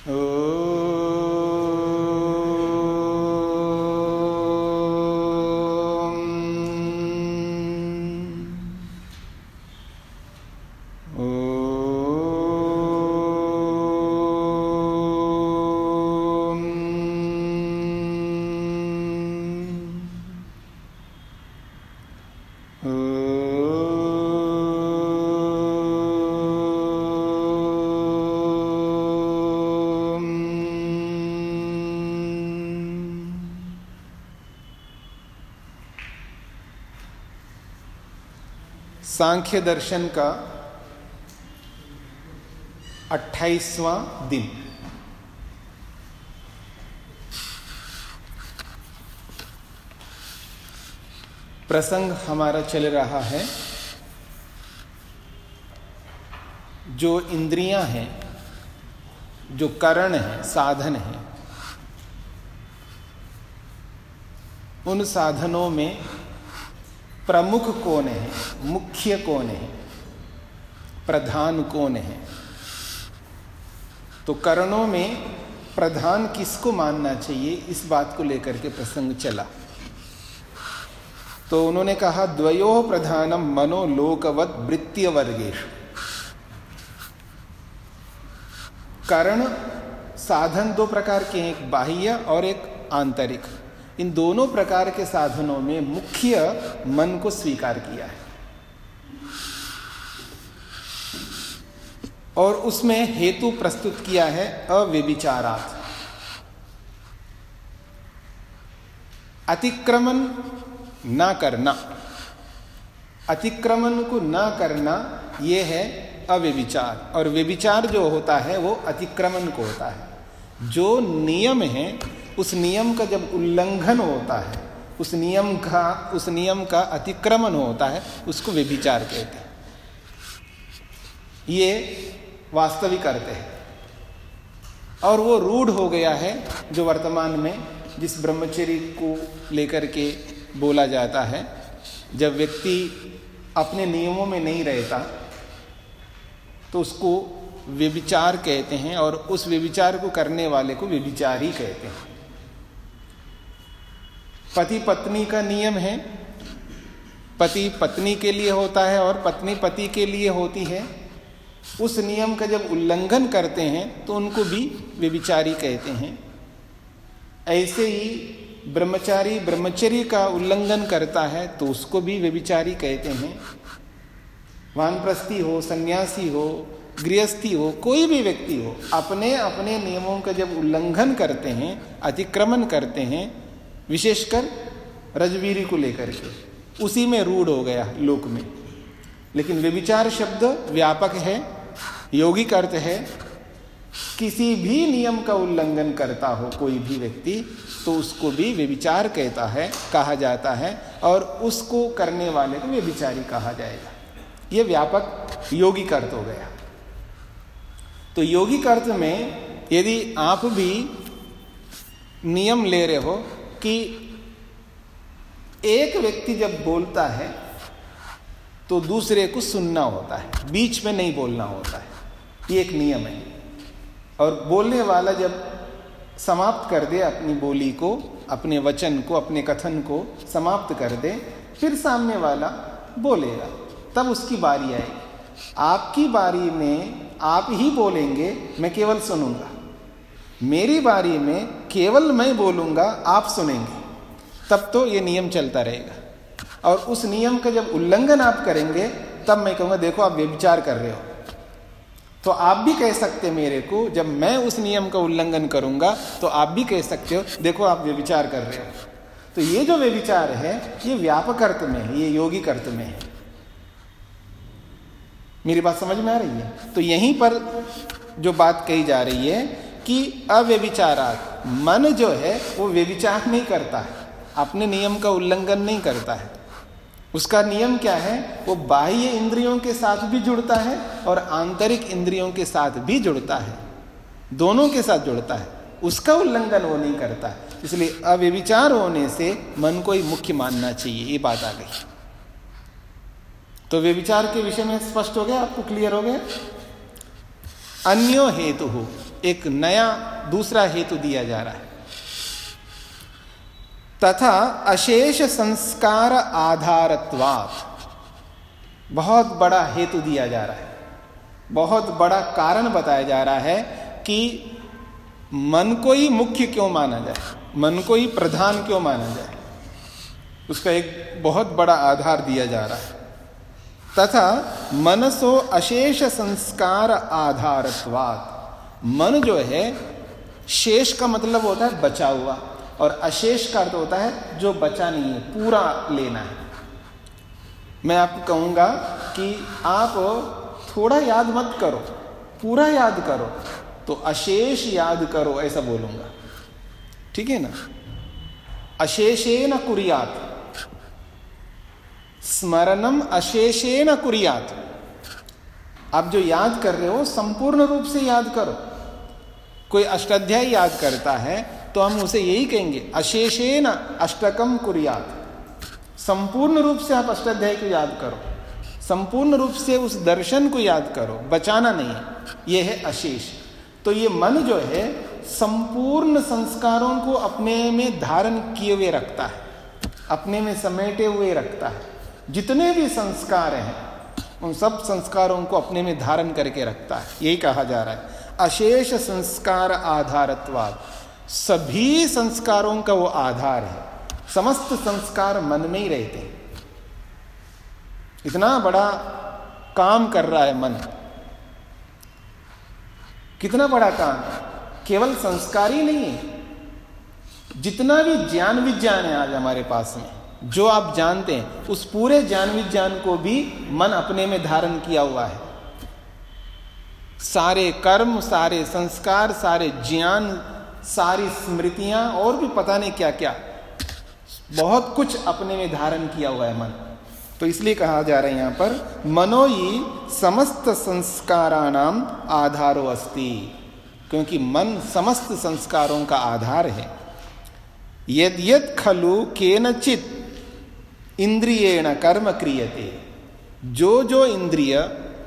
सांख्य दर्शन का 28वां दिन। प्रसंग हमारा चल रहा है जो इंद्रियां हैं, जो करण है, साधन है, उन साधनों में प्रमुख कौन है, मुख्य कौन है, प्रधान कौन है। तो करणों में प्रधान किसको मानना चाहिए, इस बात को लेकर के प्रसंग चला। तो उन्होंने कहा द्वयोः प्रधानम मनो लोकवत् वृत्तीय वर्गेषु। करण साधन दो प्रकार के हैं, एक बाह्य और एक आंतरिक। इन दोनों प्रकार के साधनों में मुख्य मन को स्वीकार किया है और उसमें हेतु प्रस्तुत किया है अव्यभिचारात्। अतिक्रमण ना करना, अतिक्रमण को ना करना ये है अव्यभिचार। और व्यभिचार जो होता है वो अतिक्रमण को होता है। जो नियम है उस नियम का जब उल्लंघन होता है, उस नियम का अतिक्रमण होता है, उसको व्यभिचार कहते हैं। ये वास्तविक अर्थ है। और वो रूढ़ हो गया है जो वर्तमान में जिस ब्रह्मचर्य को लेकर के बोला जाता है। जब व्यक्ति अपने नियमों में नहीं रहता तो उसको व्यभिचार कहते हैं और उस व्यभिचार को करने वाले को व्यभिचारी कहते हैं। पति पत्नी का नियम है, पति पत्नी के लिए होता है और पत्नी पति के लिए होती है। उस नियम का जब उल्लंघन करते हैं तो उनको भी व्यभिचारी कहते हैं। ऐसे ही ब्रह्मचारी ब्रह्मचर्य का उल्लंघन करता है तो उसको भी व्यभिचारी कहते हैं। वानप्रस्थी हो, सन्यासी हो, गृहस्थी हो, कोई भी व्यक्ति हो, अपने अपने नियमों का जब उल्लंघन करते हैं, अतिक्रमण करते हैं, विशेषकर रजवीरी को लेकर के, उसी में रूढ़ हो गया लोक में। लेकिन व्यभिचार शब्द व्यापक है, यौगिक अर्थ है। किसी भी नियम का उल्लंघन करता हो कोई भी व्यक्ति तो उसको भी व्यभिचार कहा जाता है और उसको करने वाले को व्यभिचारी कहा जाएगा। ये व्यापक यौगिक अर्थ हो गया। तो यौगिक अर्थ में यदि आप भी नियम ले रहे हो कि एक व्यक्ति जब बोलता है तो दूसरे को सुनना होता है, बीच में नहीं बोलना होता है, ये एक नियम है। और बोलने वाला जब समाप्त कर दे अपनी बोली को, अपने वचन को, अपने कथन को समाप्त कर दे, फिर सामने वाला बोलेगा, तब उसकी बारी आएगी। आपकी बारी में आप ही बोलेंगे, मैं केवल सुनूंगा। मेरी बारी में केवल मैं बोलूंगा, आप सुनेंगे। तब तो ये नियम चलता रहेगा। और उस नियम का जब उल्लंघन आप करेंगे तब मैं कहूँगा देखो आप व्यभिचार कर रहे हो। तो आप भी कह सकते मेरे को, जब मैं उस नियम का उल्लंघन करूंगा तो आप भी कह सकते हो देखो आप व्यभिचार कर रहे हो। तो ये जो व्यभिचार है ये व्यापक अर्थ में है, ये यौगिक अर्थ में है। मेरी बात समझ में आ रही है? तो यहीं पर जो बात कही जा रही है कि अव्यभिचारात्, मन जो है वो व्यभिचार नहीं करता है, अपने नियम का उल्लंघन नहीं करता है। उसका नियम क्या है? वो बाह्य इंद्रियों के साथ भी जुड़ता है और आंतरिक इंद्रियों के साथ भी जुड़ता है, दोनों के साथ जुड़ता है। उसका उल्लंघन वो नहीं करता है। इसलिए अव्यभिचार होने से मन को ही मुख्य मानना चाहिए। ये बात आ गई। तो व्यभिचार के विषय में स्पष्ट हो गया, आपको क्लियर हो गया? अन्यो हेतु हो, एक नया दूसरा हेतु दिया जा रहा है। तथा अशेष संस्कार आधारत्वात्, बहुत बड़ा हेतु दिया जा रहा है, बहुत बड़ा कारण बताया जा रहा है कि मन को ही मुख्य क्यों माना जाए, मन को ही प्रधान क्यों माना जाए, उसका एक बहुत बड़ा आधार दिया जा रहा है। तथा मनसो अशेष संस्कार आधारत्वात्, मन जो है शेष का मतलब होता है बचा हुआ, और अशेष का अर्थ होता है जो बचा नहीं है, पूरा लेना है। मैं आपको कहूंगा कि आप थोड़ा याद मत करो, पूरा याद करो, तो अशेष याद करो, ऐसा बोलूंगा, ठीक है ना। अशेषेण कुर्यात्, स्मरणम अशेषेण कुर्यात्। आप जो याद कर रहे हो संपूर्ण रूप से याद करो। कोई अष्टाध्यायी याद करता है तो हम उसे यही कहेंगे, अशेषेण अष्टकम कुर्यात्। संपूर्ण रूप से आप अष्टाध्याय को याद करो, संपूर्ण रूप से उस दर्शन को याद करो, बचाना नहीं है, यह है अशेष। तो ये मन जो है संपूर्ण संस्कारों को अपने में धारण किए हुए रखता है, अपने में समेटे हुए रखता है। जितने भी संस्कार हैं उन सब संस्कारों को अपने में धारण करके रखता है, यही कहा जा रहा है। अशेष संस्कार आधारत्वात्, सभी संस्कारों का वो आधार है। समस्त संस्कार मन में ही रहते हैं। इतना बड़ा काम कर रहा है मन, कितना बड़ा काम, केवल संस्कार ही नहीं है, जितना भी ज्ञान विज्ञान है आज हमारे पास में, जो आप जानते हैं, उस पूरे ज्ञान विज्ञान को भी मन अपने में धारण किया हुआ है। सारे कर्म, सारे संस्कार, सारे ज्ञान, सारी स्मृतियां और भी पता नहीं क्या क्या, बहुत कुछ अपने में धारण किया हुआ है मन। तो इसलिए कहा जा रहा है यहां पर, मनोयी समस्त संस्काराणाम आधारो अस्ति, क्योंकि मन समस्त संस्कारों का आधार है। यद यद खलु केनचित इंद्रियेण कर्म क्रियते, जो जो इंद्रिय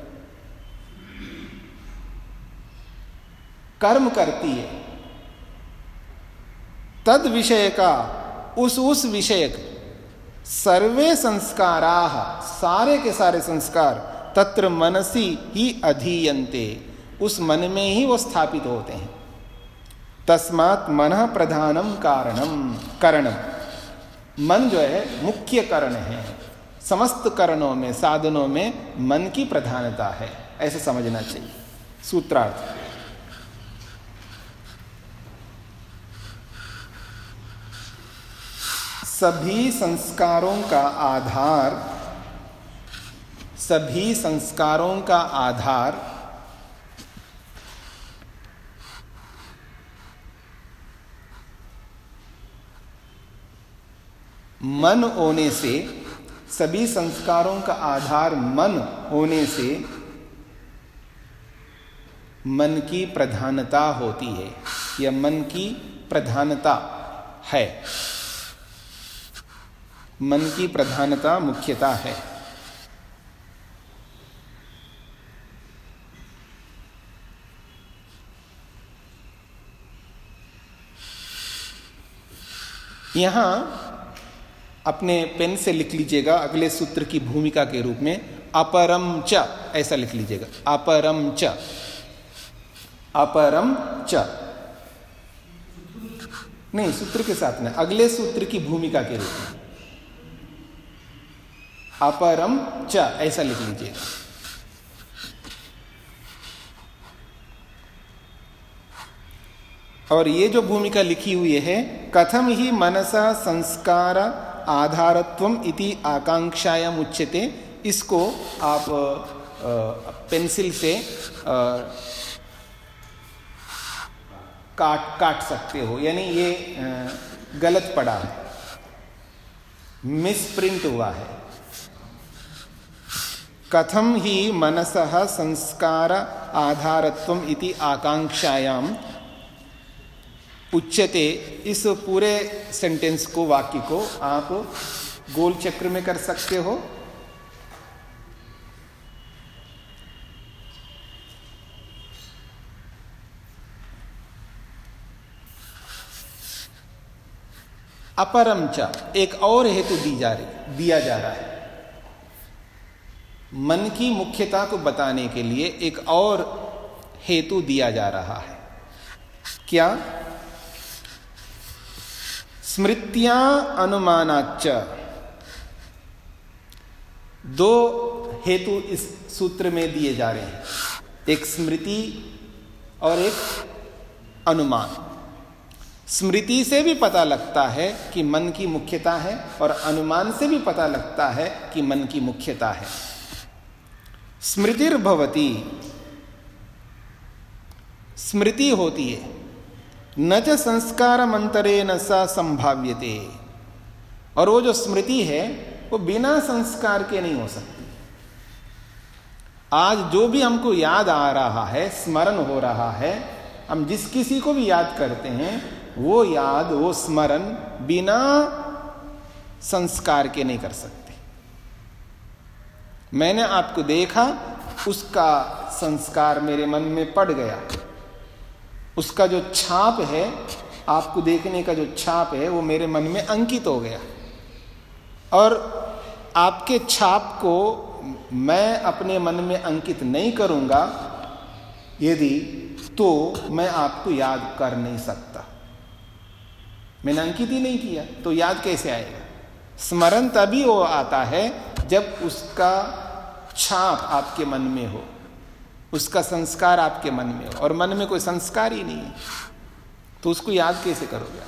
कर्म करती है, तद विषय का, उस विषय सर्वे संस्काराः, सारे के सारे संस्कार तत्र मनसी ही अधीयन्ते, उस मन में ही वो स्थापित होते हैं। तस्मात् मनः प्रधानम करणम, मन जो है मुख्य करण है। समस्त करणों में, साधनों में मन की प्रधानता है, ऐसे समझना चाहिए। सूत्रार्थ, सभी संस्कारों का आधार, सभी संस्कारों का आधार मन होने से, सभी संस्कारों का आधार मन होने से मन की प्रधानता होती है, यह मन की प्रधानता है, मन की प्रधानता मुख्यता है। यहां अपने पेन से लिख लीजिएगा अगले सूत्र की भूमिका के रूप में, अपरम च, ऐसा लिख लीजिएगा, अपरम च, अपरम च, नहीं सूत्र के साथ में, अगले सूत्र की भूमिका के रूप में अपरम च, ऐसा लिख लीजिए। और ये जो भूमिका लिखी हुई है, कथम ही मनसा संस्कार आधारत्वम इति आकांक्षायाम उच्यते, इसको आप पेंसिल से काट सकते हो, यानी ये गलत पड़ा है, मिसप्रिंट हुआ है। कथम ही मनसः संस्कार आधारत्वम इति आकांक्षायाम उच्यते, इस पूरे सेंटेंस को, वाक्य को आप गोल चक्र में कर सकते हो। अपरम च, एक और हेतु दिया जा रहा है। मन की मुख्यता को बताने के लिए एक और हेतु दिया जा रहा है। क्या? स्मृत्या अनुमानाच्च। दो हेतु इस सूत्र में दिए जा रहे हैं, एक स्मृति और एक अनुमान। स्मृति से भी पता लगता है कि मन की मुख्यता है और अनुमान से भी पता लगता है कि मन की मुख्यता है। स्मृतिर्भवति, स्मृति होती है, न च संस्कारमंतरेण स संभाव्यते। और वो जो स्मृति है वो बिना संस्कार के नहीं हो सकती। आज जो भी हमको याद आ रहा है, स्मरण हो रहा है, हम जिस किसी को भी याद करते हैं, वो याद, वो स्मरण बिना संस्कार के नहीं कर सकते। मैंने आपको देखा, उसका संस्कार मेरे मन में पड़ गया, उसका जो छाप है, आपको देखने का जो छाप है, वो मेरे मन में अंकित हो गया। और आपके छाप को मैं अपने मन में अंकित नहीं करूंगा यदि, तो मैं आपको याद कर नहीं सकता। मैंने अंकित ही नहीं किया तो याद कैसे आएगा? स्मरण तभी वो आता है जब उसका छाप आपके मन में हो, उसका संस्कार आपके मन में हो। और मन में कोई संस्कार ही नहीं है तो उसको याद कैसे करोगे?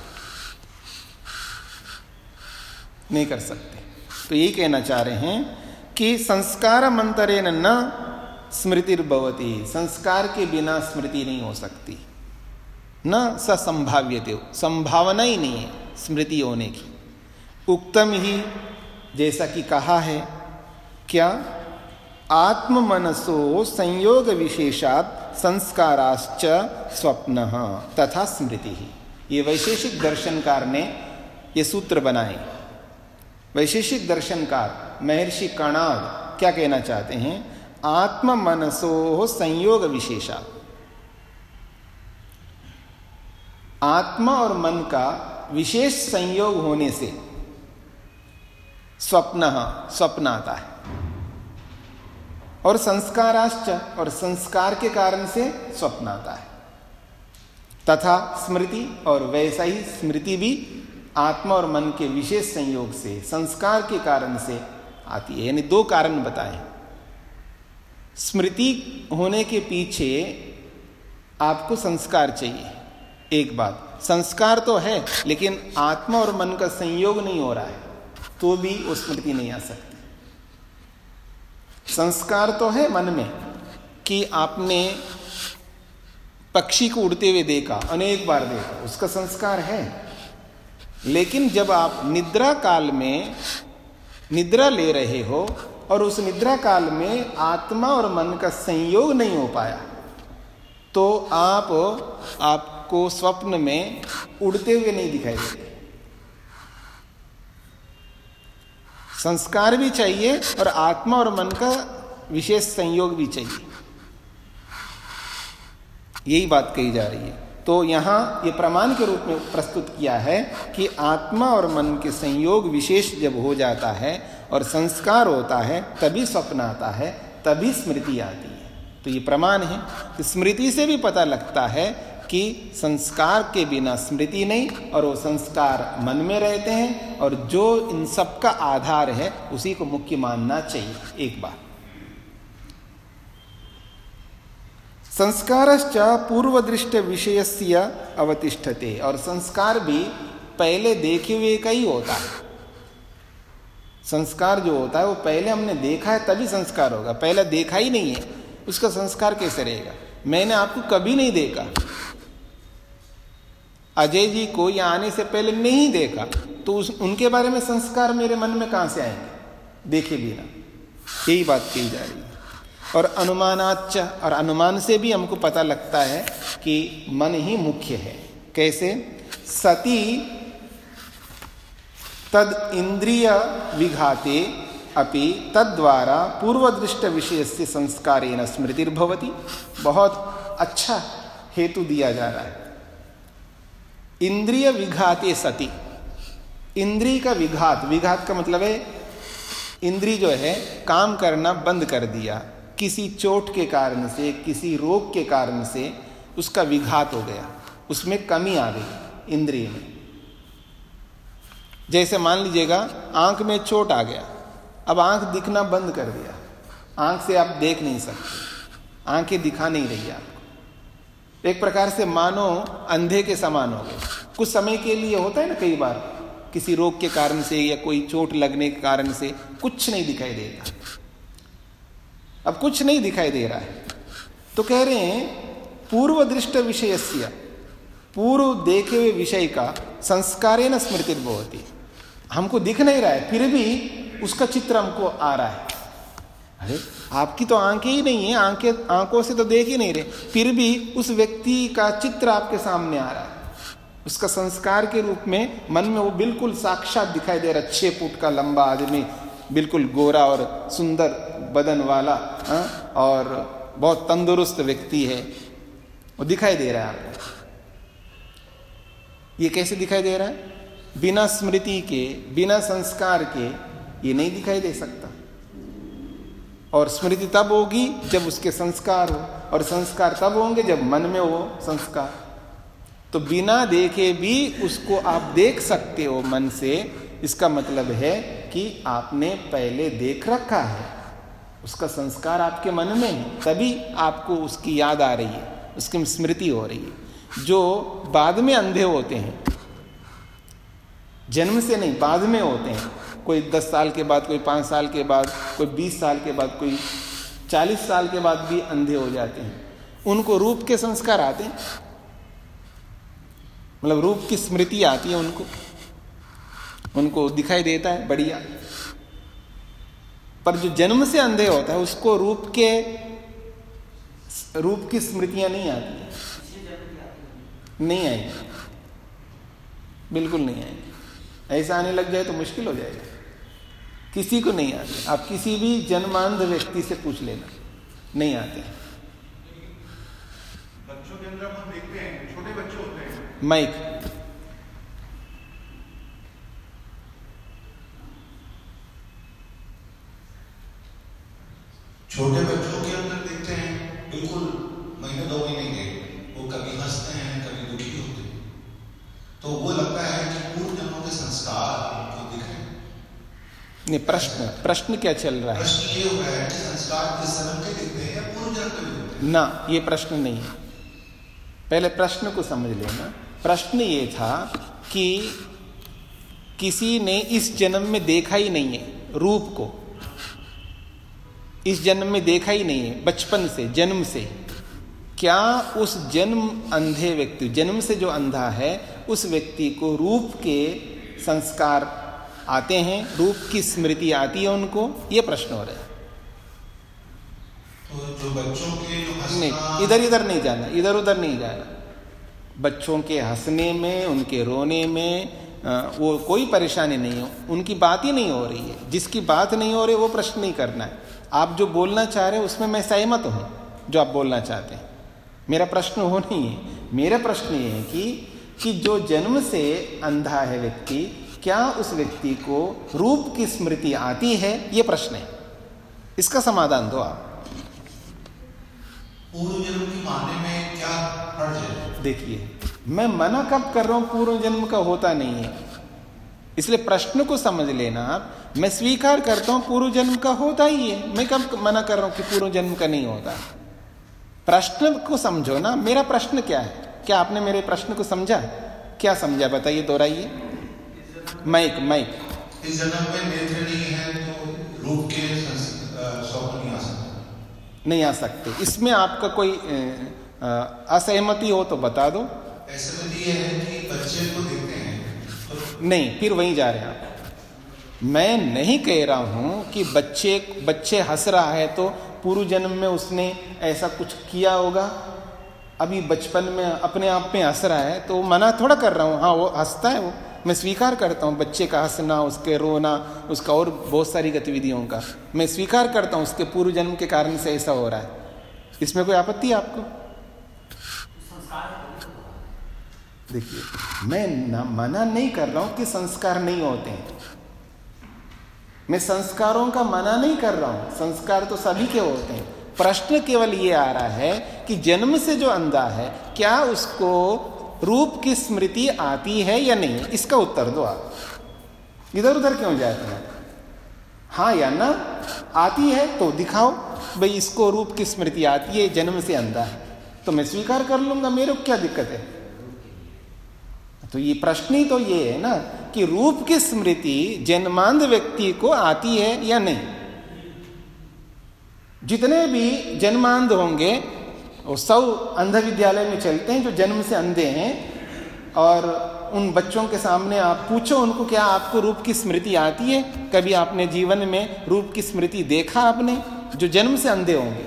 नहीं कर सकते। तो यही कहना चाह रहे हैं कि संस्कार मंतरेण न स्मृतिर्भवति, संस्कार के बिना स्मृति नहीं हो सकती। न स संभाव्यते, संभावना ही नहीं है स्मृति होने की। उक्तम ही, जैसा कि कहा है, क्या? आत्म मनसो संयोग विशेषात् संस्काराश्च स्वप्नः तथा स्मृति ही। ये वैशेषिक दर्शनकार ने ये सूत्र बनाए। वैशेषिक दर्शनकार महर्षि कणाद क्या कहना चाहते हैं? आत्म मनसो संयोग विशेषात्, आत्मा और मन का विशेष संयोग होने से स्वप्न आता है। और संस्काराश्च, और संस्कार के कारण से स्वप्न आता है। तथा स्मृति, और वैसा ही स्मृति भी आत्मा और मन के विशेष संयोग से, संस्कार के कारण से आती है। यानी दो कारण बताए। स्मृति होने के पीछे आपको संस्कार चाहिए। एक बात, संस्कार तो है लेकिन आत्मा और मन का संयोग नहीं हो रहा है तो भी वो स्मृति नहीं आ सकती। संस्कार तो है मन में कि आपने पक्षी को उड़ते हुए देखा, अनेक बार देखा, उसका संस्कार है। लेकिन जब आप निद्रा काल में निद्रा ले रहे हो और उस निद्रा काल में आत्मा और मन का संयोग नहीं हो पाया तो आपको स्वप्न में उड़ते हुए नहीं दिखाई देते। संस्कार भी चाहिए और आत्मा और मन का विशेष संयोग भी चाहिए। यही बात कही जा रही है। तो यहां ये प्रमाण के रूप में प्रस्तुत किया है कि आत्मा और मन के संयोग विशेष जब हो जाता है और संस्कार होता है तभी स्वप्न आता है, तभी स्मृति आती है। तो ये प्रमाण है कि स्मृति से भी पता लगता है कि संस्कार के बिना स्मृति नहीं, और वो संस्कार मन में रहते हैं और जो इन सब का आधार है उसी को मुख्य मानना चाहिए। एक बात, संस्कारश्च पूर्वदृष्ट विषयस्य अवतिष्ठते, और संस्कार भी पहले देखे हुए का ही होता है। संस्कार जो होता है वो पहले हमने देखा है तभी संस्कार होगा। पहले देखा ही नहीं है उसका संस्कार कैसे रहेगा? मैंने आपको कभी नहीं देखा, अजय जी को यहाँ आने से पहले नहीं देखा, तो उनके बारे में संस्कार मेरे मन में कहां से आएंगे देखे बिना? यही बात कही जा रही है। और अनुमानाच्च, और अनुमान से भी हमको पता लगता है कि मन ही मुख्य है। कैसे? सती तद इंद्रिय विघाते अपि तद्वारा पूर्वदृष्ट विषयस्य संस्कारेण स्मृतिर्भवति। बहुत अच्छा हेतु दिया जा रहा है। इंद्रिय विघाते सति, इंद्री का विघात, विघात का मतलब है इंद्री जो है काम करना बंद कर दिया, किसी चोट के कारण से, किसी रोग के कारण से उसका विघात हो गया, उसमें कमी आ गई इंद्रिय में। जैसे मान लीजिएगा आंख में चोट आ गया, अब आंख दिखना बंद कर दिया, आंख से आप देख नहीं सकते, आंखें दिखा नहीं रही आपको, एक प्रकार से मानो अंधे के समान हो गए। कुछ समय के लिए होता है ना, कई बार किसी रोग के कारण से या कोई चोट लगने के कारण से कुछ नहीं दिखाई देता, अब कुछ नहीं दिखाई दे रहा है, तो कह रहे हैं पूर्व दृष्ट विषयस्य, पूर्व देखे हुए विषय का संस्कारेण स्मृति भवति। हमको दिख नहीं रहा है फिर भी उसका चित्र हमको आ रहा है। अरे आपकी तो आंखें ही नहीं है, आंखों से तो देख ही नहीं रहे, फिर भी उस व्यक्ति का चित्र आपके सामने आ रहा है, उसका संस्कार के रूप में मन में वो बिल्कुल साक्षात दिखाई दे रहा है। 6 फुट का लंबा आदमी, बिल्कुल गोरा और सुंदर बदन वाला, और बहुत तंदुरुस्त व्यक्ति है, वो दिखाई दे रहा है आपको। ये कैसे दिखाई दे रहा है? बिना स्मृति के, बिना संस्कार के ये नहीं दिखाई दे सकता। और स्मृति तब होगी जब उसके संस्कार हो, और संस्कार तब होंगे जब मन में हो संस्कार। तो बिना देखे भी उसको आप देख सकते हो मन से, इसका मतलब है कि आपने पहले देख रखा है, उसका संस्कार आपके मन में है, तभी आपको उसकी याद आ रही है, उसकी स्मृति हो रही है। जो बाद में अंधे होते हैं, जन्म से नहीं, बाद में होते हैं, कोई 10 साल के बाद, कोई 5 साल के बाद, कोई 20 साल के बाद, कोई 40 साल के बाद भी अंधे हो जाते हैं, उनको रूप के संस्कार आते हैं, मतलब रूप की स्मृति आती है उनको दिखाई देता है बढ़िया। पर जो जन्म से अंधे होता है उसको रूप की स्मृतियां नहीं आती है, नहीं आएगी, बिल्कुल नहीं आएगी। ऐसा आने लग जाए तो मुश्किल हो जाएगा, किसी को नहीं आते। आप किसी भी जन्मांध व्यक्ति से पूछ लेना, नहीं आते। बच्चों के अंदर हम देखते हैं, छोटे बच्चे होते हैं, माइक, छोटे बच्चों के अंदर देखते हैं बिल्कुल महीने 2 महीने के, वो कभी हंसते हैं, कभी दुखी होते हैं, तो वो लगता है कि पूर्व जन्मों के संस्कार उनको दिख रहे हैं। नहीं, प्रश्न क्या चल रहा है? प्रश्न ये हो रहा है कि संस्कार इस जन्म के दिखते हैं या पूर्व जन्म के दिखते हैं? ना, ये प्रश्न नहीं है। पहले प्रश्न को समझ लेना। प्रश्न ये था कि किसी ने इस जन्म में देखा ही नहीं है रूप को, इस जन्म में देखा ही नहीं है, बचपन से, जन्म से। क्या उस जन्म अंधे व्यक्ति, जन्म से जो अंधा है, उस व्यक्ति को रूप के संस्कार आते हैं, रूप की स्मृति आती है उनको? ये प्रश्न हो रहा है। तो जो बच्चों के जो हंसना, नहीं, इधर उधर नहीं जाना, इधर उधर नहीं जाना। बच्चों के हंसने में, उनके रोने में वो कोई परेशानी नहीं हो, उनकी बात ही नहीं हो रही है। जिसकी बात नहीं हो रही वो प्रश्न नहीं करना है। आप जो बोलना चाह रहे हैं उसमें मैं सहमत हूं, जो आप बोलना चाहते हैं, मेरा प्रश्न वो नहीं है। मेरा प्रश्न ये है कि जो जन्म से अंधा है व्यक्ति, क्या उस व्यक्ति को रूप की स्मृति आती है? ये प्रश्न है, इसका समाधान दो आप। पूर्व जन्म की मानने में क्या हर्ज है? देखिए, मैं मना कब कर रहा हूं पूर्व जन्म का होता नहीं है, इसलिए प्रश्न को समझ लेना आप। मैं स्वीकार करता हूं पूर्व जन्म का होता ही है, मैं कब मना कर रहा हूं कि पूर्व जन्म का नहीं होता। प्रश्न को समझो ना, मेरा प्रश्न क्या है? क्या आपने मेरे प्रश्न को समझा? क्या समझा बताइए, दोहराइए। माइक इस जन्म में नेत्र नहीं है तो रूप के स्वप्न नहीं आ सकते? नहीं आ सकते। इसमें आपका कोई असहमति हो तो बता दो। असहमति ये है कि बच्चे को देखते हैं तो... नहीं, फिर वहीं जा रहे हैं आप। मैं नहीं कह रहा हूं कि बच्चे हंस रहा है तो पूर्व जन्म में उसने ऐसा कुछ किया होगा, अभी बचपन में अपने आप में हंस रहा है तो मना थोड़ा कर रहा हूं। हाँ, वो हंसता है, वो मैं स्वीकार करता हूं, बच्चे का हंसना, उसके रोना, उसका और बहुत सारी गतिविधियों का मैं स्वीकार करता हूं, उसके पूर्व जन्म के कारण से ऐसा हो रहा है। इसमें कोई आपत्ति है आपको? देखिए, मैं मना नहीं कर रहा हूं कि संस्कार नहीं होते हैं, मैं संस्कारों का मना नहीं कर रहा हूं, संस्कार तो सभी के होते हैं। प्रश्न केवल ये आ रहा है कि जन्म से जो अंधा है, क्या उसको रूप की स्मृति आती है या नहीं, इसका उत्तर दो आप। इधर उधर क्यों जाते हैं? हाँ या ना, आती है तो दिखाओ, भाई इसको रूप की स्मृति आती है, जन्म से अंधा है, तो मैं स्वीकार कर लूंगा, मेरे को क्या दिक्कत है। तो ये प्रश्न ही तो ये है ना कि रूप की स्मृति जन्मांध व्यक्ति को आती है या नहीं। जितने भी जन्मांध होंगे वो सब अंध विद्यालय में चलते हैं जो जन्म से अंधे हैं, और उन बच्चों के सामने आप पूछो उनको, क्या आपको रूप की स्मृति आती है? कभी आपने जीवन में रूप की स्मृति देखा आपने, जो जन्म से अंधे होंगे?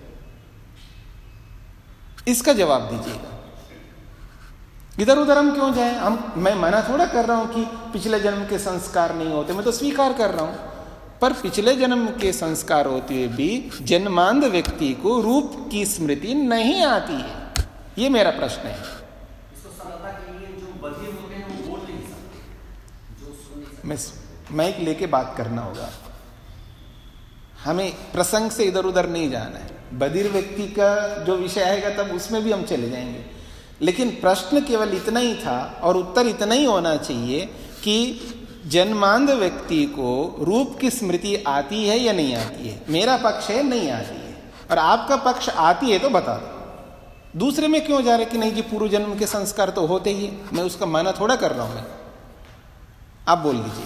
इसका जवाब दीजिएगा। इधर उधर हम क्यों जाएं? मैं मना थोड़ा कर रहा हूं कि पिछले जन्म के संस्कार नहीं होते, मैं तो स्वीकार कर रहा हूं। पर पिछले जन्म के संस्कार होते हुए भी जन्मांध व्यक्ति को रूप की स्मृति नहीं आती है, ये मेरा प्रश्न है। इसको समझना के लिए जो बधिर होते हैं वो बोल नहीं सकते, जो सुन नहीं सकते। माइक लेके बात करना होगा, हमें प्रसंग से इधर उधर नहीं जाना है। बधिर व्यक्ति का जो विषय आएगा तब उसमें भी हम चले जाएंगे, लेकिन प्रश्न केवल इतना ही था और उत्तर इतना ही होना चाहिए कि जन्मांध व्यक्ति को रूप की स्मृति आती है या नहीं आती है। मेरा पक्ष है नहीं आती है, और आपका पक्ष आती है तो बता दो। दूसरे में क्यों जा रहे कि नहीं जी पूर्व जन्म के संस्कार तो होते ही, मैं उसका माना थोड़ा कर रहा हूं। मैं आप बोल लीजिए।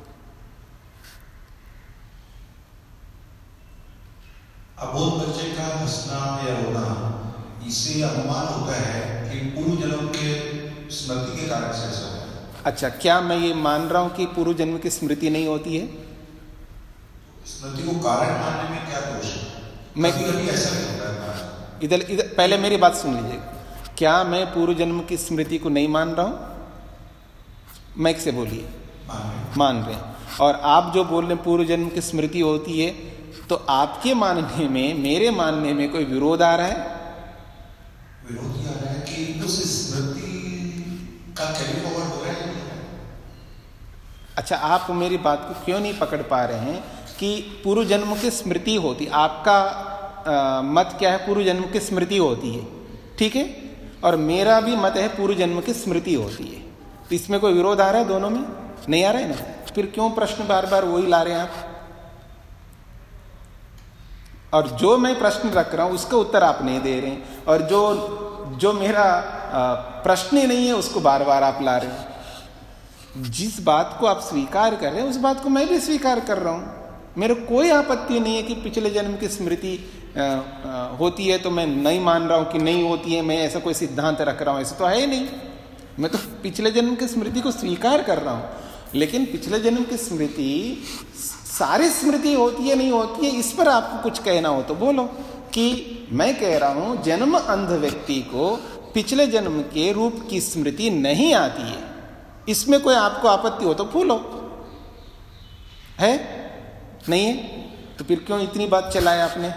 अबोध बच्चे का हंसना या रोना, इससे अनुमान होता है कि पूर्व जन्म के स्मृति के कारण से ऐसा होता है। अच्छा, क्या मैं ये मान रहा हूं कि पूर्व जन्म की स्मृति नहीं होती है? स्मृति को कारण मानने में क्या दोष है? मैं कभी ऐसा नहीं होता है। इधर पहले मेरी बात सुन लीजिएगा। क्या मैं पूर्व जन्म की स्मृति को नहीं मान रहा हूं? माइक से बोलिए। मान रहे हैं। और आप जो बोल रहे हैं पूर्व जन्म की स्मृति होती है, तो आपके मानने में मेरे मानने में कोई विरोध आ रहा है? विरोध आ रहा है कि उस स्मृति का कैरी फॉरवर्ड हो रहा है। अच्छा, आप मेरी बात को क्यों नहीं पकड़ पा रहे हैं कि पूर्व जन्म की स्मृति होती, आपका मत क्या है? पूर्व जन्म की स्मृति होती है, ठीक है, और मेरा भी मत है पूर्व जन्म की स्मृति होती है। तो इसमें कोई विरोध आ रहा है? दोनों में नहीं आ रहा है ना, फिर क्यों प्रश्न बार बार वही ला रहे हैं आप? और जो मैं प्रश्न रख रहा हूं उसका उत्तर आप नहीं दे रहे हैं, और जो मेरा प्रश्न ही नहीं है उसको बार बार आप ला रहे हैं। जिस बात को आप स्वीकार कर रहे हैं उस बात को मैं भी स्वीकार कर रहा हूं। मेरे कोई आपत्ति नहीं है कि पिछले जन्म की स्मृति होती है तो मैं नहीं मान रहा हूं कि नहीं होती है, मैं ऐसा कोई सिद्धांत रख रहा हूं, ऐसा तो है ही नहीं। मैं तो पिछले जन्म की स्मृति को स्वीकार कर रहा हूं, लेकिन पिछले जन्म की स्मृति सारी स्मृति होती है नहीं होती है, इस पर आपको कुछ कहना हो तो बोलो। कि मैं कह रहा हूं जन्म अंध व्यक्ति को पिछले जन्म के रूप की स्मृति नहीं आती है, इसमें कोई आपको आपत्ति हो तो बोलो। है नहीं है तो फिर क्यों इतनी बात चलाया आपने?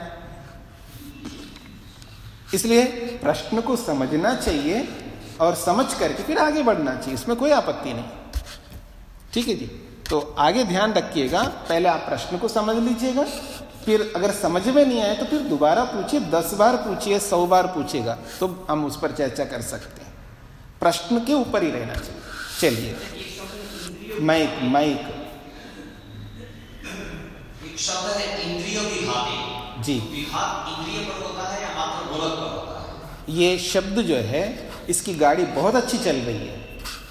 इसलिए प्रश्न को समझना चाहिए और समझ करके फिर आगे बढ़ना चाहिए, इसमें कोई आपत्ति नहीं। ठीक है जी, तो आगे ध्यान रखिएगा, पहले आप प्रश्न को समझ लीजिएगा, फिर अगर समझ में नहीं आए तो फिर दोबारा पूछिए, 10 बार पूछिए, 100 बार पूछिएगा तो हम उस पर चर्चा कर सकते हैं। प्रश्न के ऊपर ही रहना चाहिए। चलिए, माइक एक शब्द है इंद्रिय विघाती जी, विघात इंद्रिय पर होता है या मात्र गोलक पर होता है? ये शब्द जो है इसकी गाड़ी बहुत अच्छी चल रही है,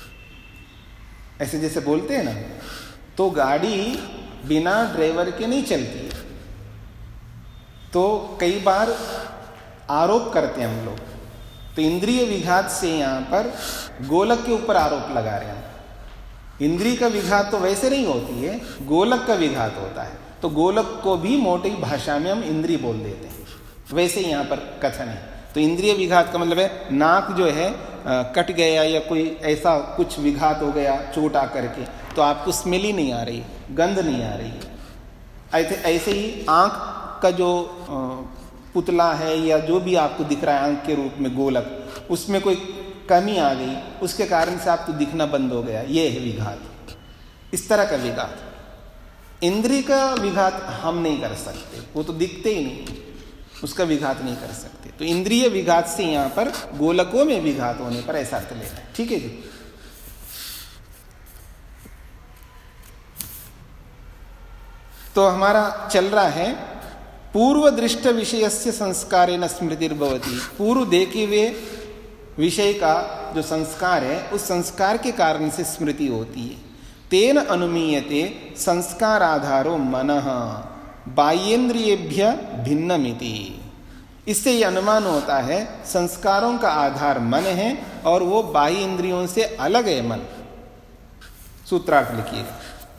ऐसे जैसे बोलते हैं ना, तो गाड़ी बिना ड्राइवर के नहीं चलती है। तो कई बार आरोप करते हैं हम लोग, तो इंद्रिय विघात से यहां पर गोलक के ऊपर आरोप लगा रहे हैं। इंद्रिय का विघात तो वैसे नहीं होती है, गोलक का विघात होता है। तो गोलक को भी मोटी भाषा में हम इंद्रिय बोल देते हैं, वैसे यहां पर कथन है। तो इंद्रिय विघात का मतलब है नाक जो है कट गया या कोई ऐसा कुछ विघात हो गया चोट आकर के, तो आपको स्मेल ही नहीं आ रही, गंध नहीं आ रही है। ऐसे ही आंख का जो पुतला है या जो भी आपको दिख रहा है आंख के रूप में गोलक, उसमें कोई कमी आ गई, उसके कारण से आपको दिखना बंद हो गया, ये है विघात। इस तरह का विघात। इंद्रिय का विघात हम नहीं कर सकते, वो तो दिखते ही नहीं, उसका विघात नहीं कर सकते। तो इंद्रिय विघात से यहां पर गोलकों में विघात होने पर ऐसा अर्थ लेना है। ठीक है जी। तो हमारा चल रहा है पूर्व दृष्ट विषय से संस्कारेण स्मृतिर्भवति। पूर्व देखे हुए विषय का जो संस्कार है, उस संस्कार के कारण से स्मृति होती है। तेन अनुमीयते संस्कार आधारो मनः बाह्येन्द्रियेभ्य भिन्नमिति। इससे यह अनुमान होता है संस्कारों का आधार मन है और वो बाह्य इंद्रियों से अलग है मन। सूत्रार्थ लिखिएगा।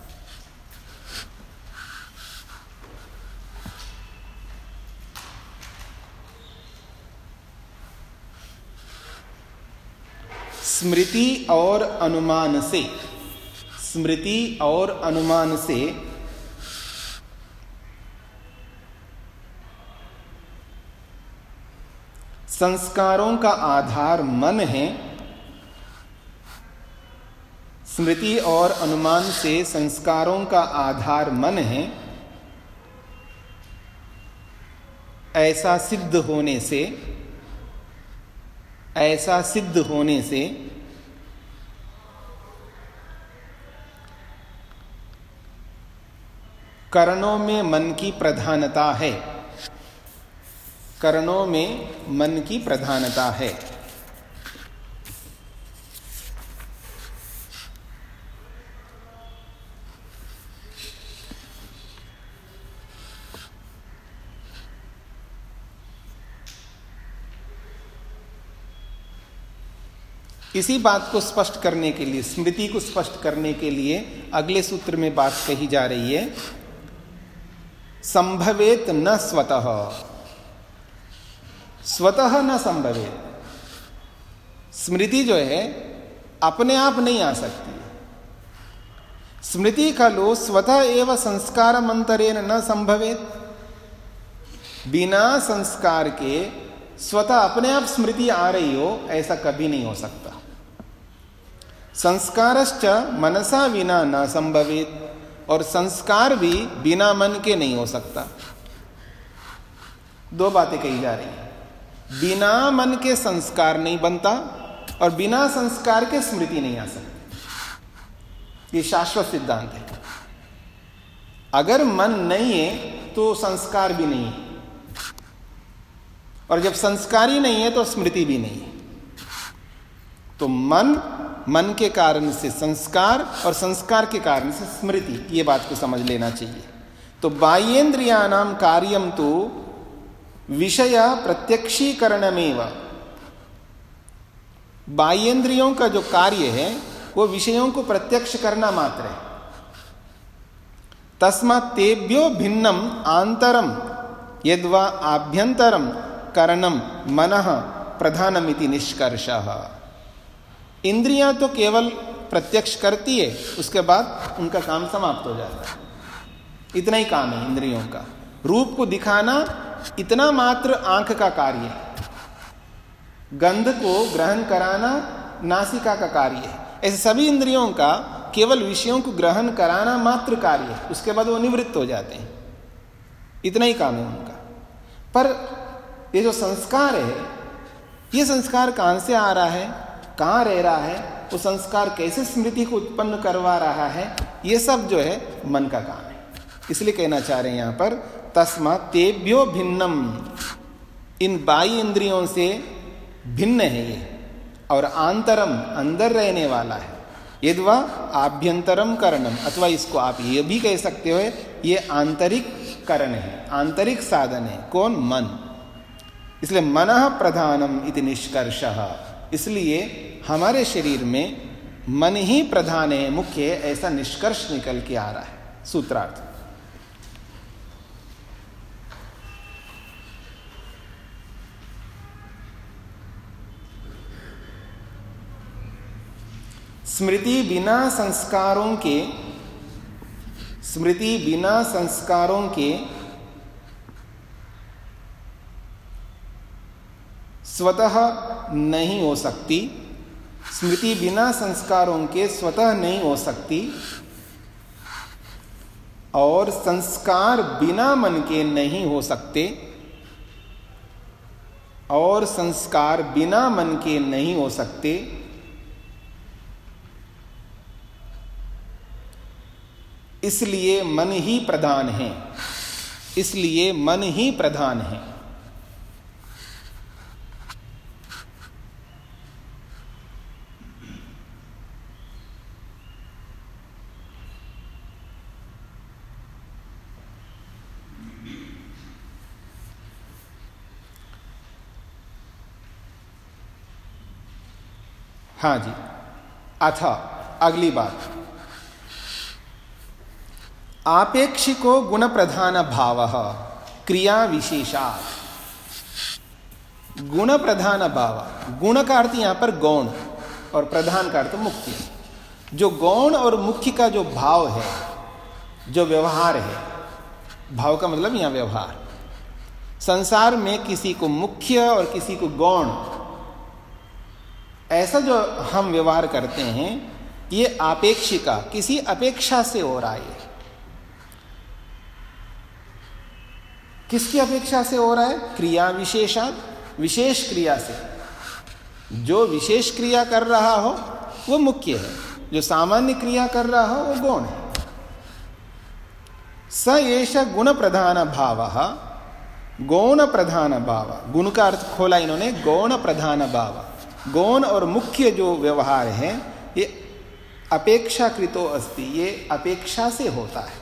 स्मृति और अनुमान से, स्मृति और अनुमान से संस्कारों का आधार मन है। स्मृति और अनुमान से संस्कारों का आधार मन है, ऐसा सिद्ध होने से, ऐसा सिद्ध होने से कर्णों में मन की प्रधानता है, कर्णों में मन की प्रधानता है। इसी बात को स्पष्ट करने के लिए, स्मृति को स्पष्ट करने के लिए अगले सूत्र में बात कही जा रही है, संभवेत न स्वतः, स्वतः न संभवेत। स्मृति जो है अपने आप नहीं आ सकती। स्मृति खलु स्वतः एव संस्कार मंतरेण न संभवेत। बिना संस्कार के स्वतः अपने आप स्मृति आ रही हो, ऐसा कभी नहीं हो सकता। संस्कारश्च मनसा विना न संभवेत, और संस्कार भी बिना मन के नहीं हो सकता। दो बातें कही जा रही हैं। बिना मन के संस्कार नहीं बनता और बिना संस्कार के स्मृति नहीं आ सकती। ये शाश्वत सिद्धांत है। अगर मन नहीं है तो संस्कार भी नहीं है, और जब संस्कार ही नहीं है तो स्मृति भी नहीं है। तो मन के कारण से संस्कार और संस्कार के कारण से स्मृति, ये बात को समझ लेना चाहिए। तो बाह्येन्द्रियाणाम कार्यम तो विषय प्रत्यक्षीकरणमेव। बाह्येन्द्रियों का जो कार्य है वो विषयों को प्रत्यक्ष करना मात्र है। तस्मात् तेभ्यो भिन्नम आंतरम यद्वा आभ्यंतरम करणम मनः प्रधानमिति निष्कर्षः। इंद्रियां तो केवल प्रत्यक्ष करती है, उसके बाद उनका काम समाप्त हो जाता है। इतना ही काम है इंद्रियों का। रूप को दिखाना इतना मात्र आंख का कार्य है। गंध को ग्रहण कराना नासिका का कार्य है। ऐसे सभी इंद्रियों का केवल विषयों को ग्रहण कराना मात्र कार्य है, उसके बाद वो निवृत्त हो जाते हैं। इतना ही काम है उनका। पर ये जो संस्कार है, ये संस्कार कहां से आ रहा है, कहां रह रहा है, वो संस्कार कैसे स्मृति को उत्पन्न करवा रहा है, ये सब जो है मन का काम है। इसलिए कहना चाह रहे हैं यहां पर तस्मात् तेभ्यो भिन्नम, इन बाह्य इंद्रियों से भिन्न है ये, और आंतरम अंदर रहने वाला है। यद्वा आभ्यंतरम करणम, अथवा इसको आप ये भी कह सकते हो ये आंतरिक करण है, आंतरिक साधन है। कौन? मन। इसलिए मनः प्रधानम इति निष्कर्षः। इसलिए हमारे शरीर में मन ही प्रधान है, मुख्य है, ऐसा निष्कर्ष निकल के आ रहा है। सूत्रार्थ। स्मृति बिना संस्कारों के, स्मृति बिना संस्कारों के स्वतः नहीं हो सकती, स्मृति बिना संस्कारों के स्वतः नहीं हो सकती और संस्कार बिना मन के नहीं हो सकते और संस्कार बिना मन के नहीं हो सकते। इसलिए मन ही प्रधान है, इसलिए मन ही प्रधान है। हाँ जी, अथ अगली बात, आपेक्षिको गुण प्रधान भावः क्रिया विशेषात्। गुण प्रधान भाव, गुण का अर्थ यहां पर गौण और प्रधान का अर्थ मुख्य। जो गौण और मुख्य का जो भाव है, जो व्यवहार है, भाव का मतलब यहां व्यवहार, संसार में किसी को मुख्य और किसी को गौण, ऐसा जो हम व्यवहार करते हैं, ये आपेक्षिका, किसी अपेक्षा से हो रहा है। किसकी अपेक्षा से हो रहा है? क्रिया विशेषात्, विशेष क्रिया से। जो विशेष क्रिया कर रहा हो वो मुख्य है, जो सामान्य क्रिया कर रहा हो वो गौण है। स एष गुण प्रधान भावः, गौण प्रधान भाव, गुण का अर्थ खोला इन्होंने, गौण प्रधान भाव। गौण और मुख्य जो व्यवहार है ये अपेक्षाकृतो अस्ति, ये अपेक्षा से होता है।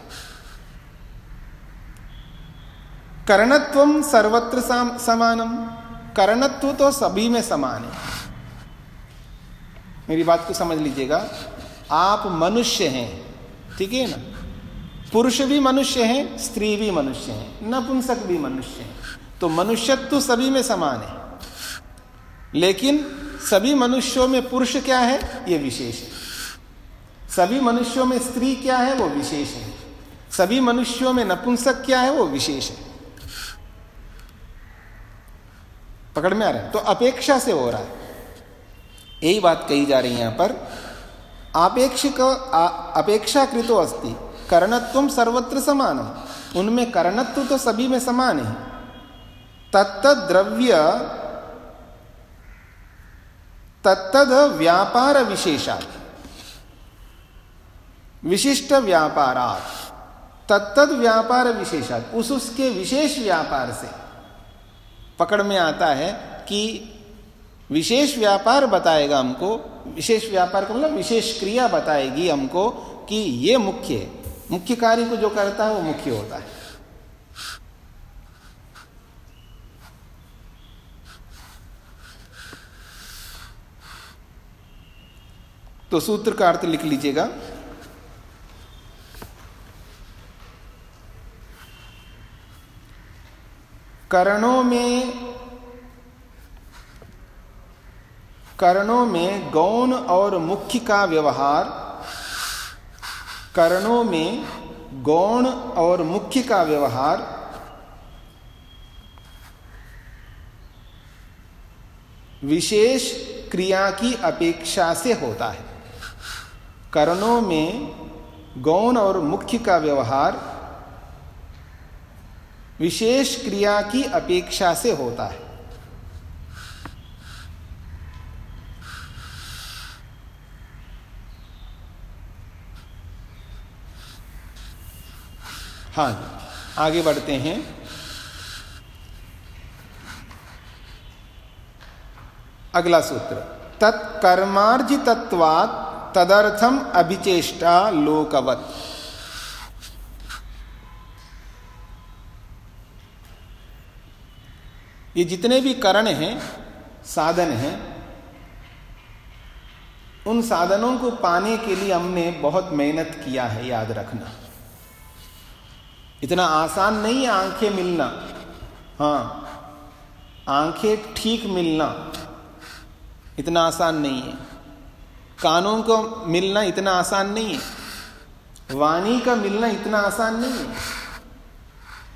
करणत्वम सर्वत्र समानम, करणत्व तो सभी में समान है। मेरी बात को समझ लीजिएगा, आप मनुष्य हैं, ठीक है ना, पुरुष भी मनुष्य हैं, स्त्री भी मनुष्य हैं, नपुंसक भी मनुष्य हैं, तो मनुष्यत्व सभी में समान है। लेकिन सभी मनुष्यों में पुरुष क्या है? ये विशेष है। सभी मनुष्यों में स्त्री क्या है? वो विशेष है। सभी मनुष्यों में नपुंसक क्या है? वो विशेष है। पकड़ में आ रहा है? तो अपेक्षा से हो रहा है, यही बात कही जा रही है यहां पर। आपेक्षिक अपेक्षाकृतो अस्ति करणत्वम सर्वत्र समानम, उनमें करणत्व तो सभी में समान है। तत्तद् द्रव्य तत्तद व्यापार विशेषात्, विशिष्ट व्यापारात्, तत्तद व्यापार विशेषात्, उसके विशेष व्यापार से पकड़ में आता है कि विशेष व्यापार बताएगा हमको। विशेष व्यापार का मतलब विशेष क्रिया बताएगी हमको कि ये मुख्य है, मुख्य कार्य को जो करता है वो मुख्य होता है। तो सूत्र का अर्थ लिख लीजिएगा। करणों में गौण और मुख्य का व्यवहार, करणों में गौण और मुख्य का व्यवहार विशेष क्रिया की अपेक्षा से होता है। करणों में गौण और मुख्य का व्यवहार विशेष क्रिया की अपेक्षा से होता है। हाँ, आगे बढ़ते हैं। अगला सूत्र, तत्कर्मार्जितत्वात् तदर्थम अभिचेष्टा लोकवत्। ये जितने भी करण हैं, साधन हैं, उन साधनों को पाने के लिए हमने बहुत मेहनत किया है, याद रखना। इतना आसान नहीं है आंखें मिलना, हाँ, आंखें ठीक मिलना इतना आसान नहीं है। कानों को मिलना इतना आसान नहीं है। वाणी का मिलना इतना आसान नहीं है।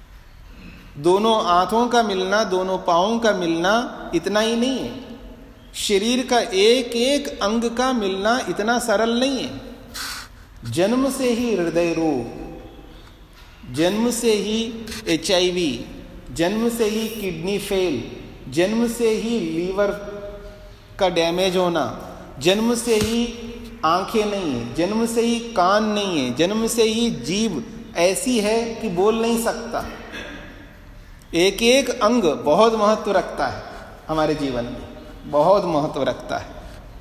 दोनों हाथों का मिलना, दोनों पांवों का मिलना इतना ही नहीं है। शरीर का एक एक अंग का मिलना इतना सरल नहीं है। जन्म से ही हृदय रोग, जन्म से ही HIV, जन्म से ही किडनी फेल, जन्म से ही लीवर का डैमेज होना, जन्म से ही आंखें नहीं है, जन्म से ही कान नहीं है, जन्म से ही जीभ ऐसी है कि बोल नहीं सकता। एक एक अंग बहुत महत्व रखता है हमारे जीवन में, बहुत महत्व रखता है।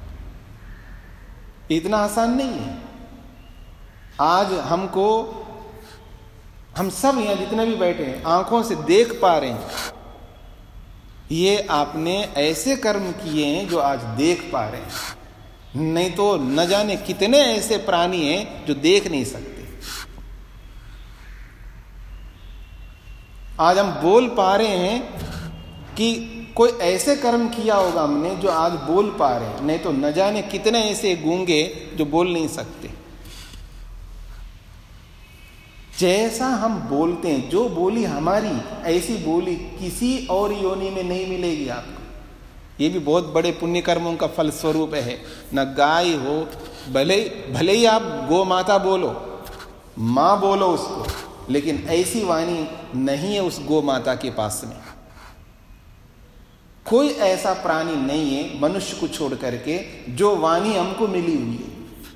इतना आसान नहीं है। आज हमको, हम सब यहां जितने भी बैठे हैं आंखों से देख पा रहे हैं, ये आपने ऐसे कर्म किए हैं जो आज देख पा रहे हैं। नहीं तो न जाने कितने ऐसे प्राणी हैं जो देख नहीं सकते। आज हम बोल पा रहे हैं कि कोई ऐसे कर्म किया होगा हमने जो आज बोल पा रहे हैं, नहीं तो न जाने कितने ऐसे गूंगे जो बोल नहीं सकते। जैसा हम बोलते हैं, जो बोली हमारी, ऐसी बोली किसी और योनि में नहीं मिलेगी आपको। ये भी बहुत बड़े पुण्य कर्मों का फल स्वरूप है। न गाय हो, भले ही आप गो माता बोलो, माँ बोलो उसको, लेकिन ऐसी वाणी नहीं है उस गो माता के पास में। कोई ऐसा प्राणी नहीं है मनुष्य को छोड़ करके जो वाणी हमको मिली हुई है।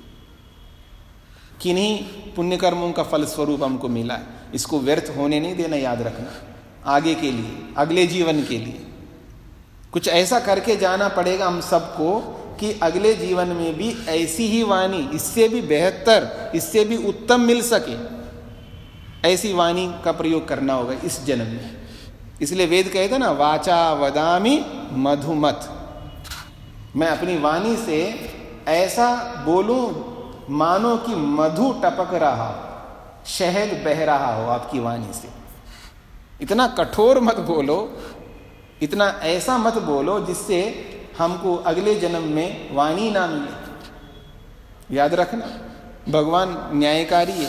किन्हीं पुण्य कर्मों का फल स्वरूप हमको मिला है। इसको व्यर्थ होने नहीं देना, याद रखना। आगे के लिए, अगले जीवन के लिए कुछ ऐसा करके जाना पड़ेगा हम सबको कि अगले जीवन में भी ऐसी ही वाणी, इससे भी बेहतर, इससे भी उत्तम मिल सके, ऐसी वाणी का प्रयोग करना होगा इस जन्म में। इसलिए वेद कहते ना, वाचा वदामि मधुमत। मैं अपनी वाणी से ऐसा बोलूं मानो कि मधु टपक रहा, शहद बह रहा हो आपकी वाणी से। इतना कठोर मत बोलो, इतना ऐसा मत बोलो जिससे हमको अगले जन्म में वाणी ना मिले। याद रखना, भगवान न्यायकारी है।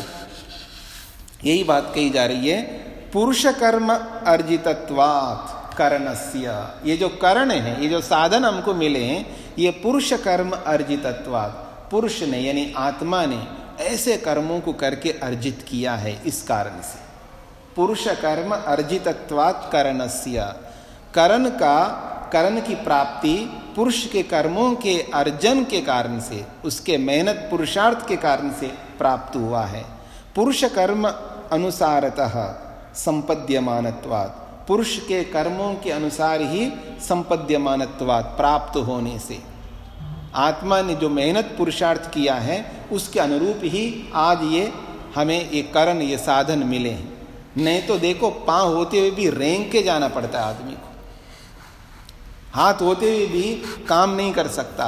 यही बात कही जा रही है, पुरुष कर्म अर्जितत्वात् करणस्य। ये जो करण है, ये जो साधन हमको मिले हैं, ये पुरुष कर्म अर्जितत्वात्, पुरुष ने यानी आत्मा ने ऐसे कर्मों को करके अर्जित किया है। इस कारण से पुरुष कर्म अर्जितत्वात् करणस्य, करण की प्राप्ति पुरुष के कर्मों के अर्जन के कारण से, उसके मेहनत पुरुषार्थ के कारण से प्राप्त हुआ है। पुरुष कर्म अनुसारतः संपद्यमानत्वात्, पुरुष के कर्मों के अनुसार ही संपद्यमानत्वात्, प्राप्त होने से। आत्मा ने जो मेहनत पुरुषार्थ किया है उसके अनुरूप ही आज ये हमें ये करण, ये साधन मिले हैं। नहीं तो देखो, पांव होते हुए भी रेंग के जाना पड़ता है आदमी को, हाथ होते हुए भी काम नहीं कर सकता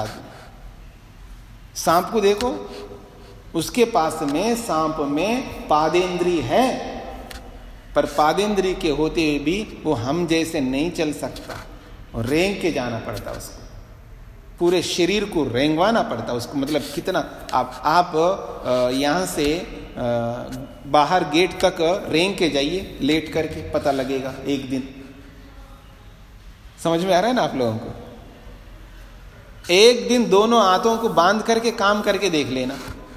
आदमी। सांप को देखो, उसके पास में, सांप में पादेंद्री है, पर पादेंद्री के होते हुए भी वो हम जैसे नहीं चल सकता, और रेंग के जाना पड़ता उसको, पूरे शरीर को रेंगवाना पड़ता उसको। मतलब कितना आप यहाँ से बाहर गेट तक रेंग के जाइए, लेट करके, पता लगेगा एक दिन। समझ में आ रहा है ना आप लोगों को? एक दिन दोनों हाथों को बांध करके काम करके देख लेना।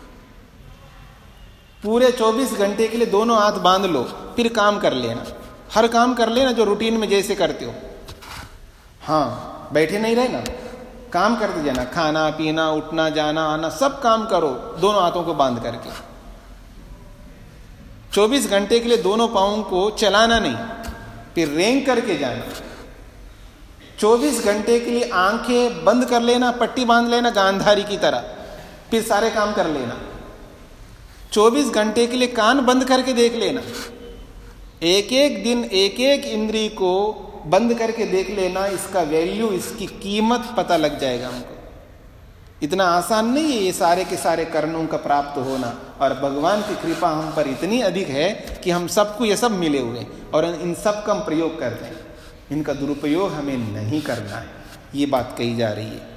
पूरे 24 घंटे के लिए दोनों हाथ बांध लो, फिर काम कर लेना। हर काम कर लेना जो रूटीन में जैसे करते हो। हाँ, बैठे नहीं रहना, काम करते जाना। खाना पीना, उठना जाना आना, सब काम करो दोनों हाथों को बांध करके। 24 घंटे के लिए दोनों पाँवों को चलाना नहीं, फिर रेंग करके जाना। 24 घंटे के लिए आंखें बंद कर लेना, पट्टी बांध लेना गांधारी की तरह, फिर सारे काम कर लेना। 24 घंटे के लिए कान बंद करके देख लेना। एक एक दिन एक एक इंद्रिय को बंद करके देख लेना। इसका वैल्यू, इसकी कीमत पता लग जाएगा हमको। इतना आसान नहीं है ये सारे के सारे कर्णों का प्राप्त होना, और भगवान की कृपा हम पर इतनी अधिक है कि हम सबको ये सब मिले हुए और इन सब का हम प्रयोग कर रहे हैं। इनका दुरुपयोग हमें नहीं करना है, ये बात कही जा रही है।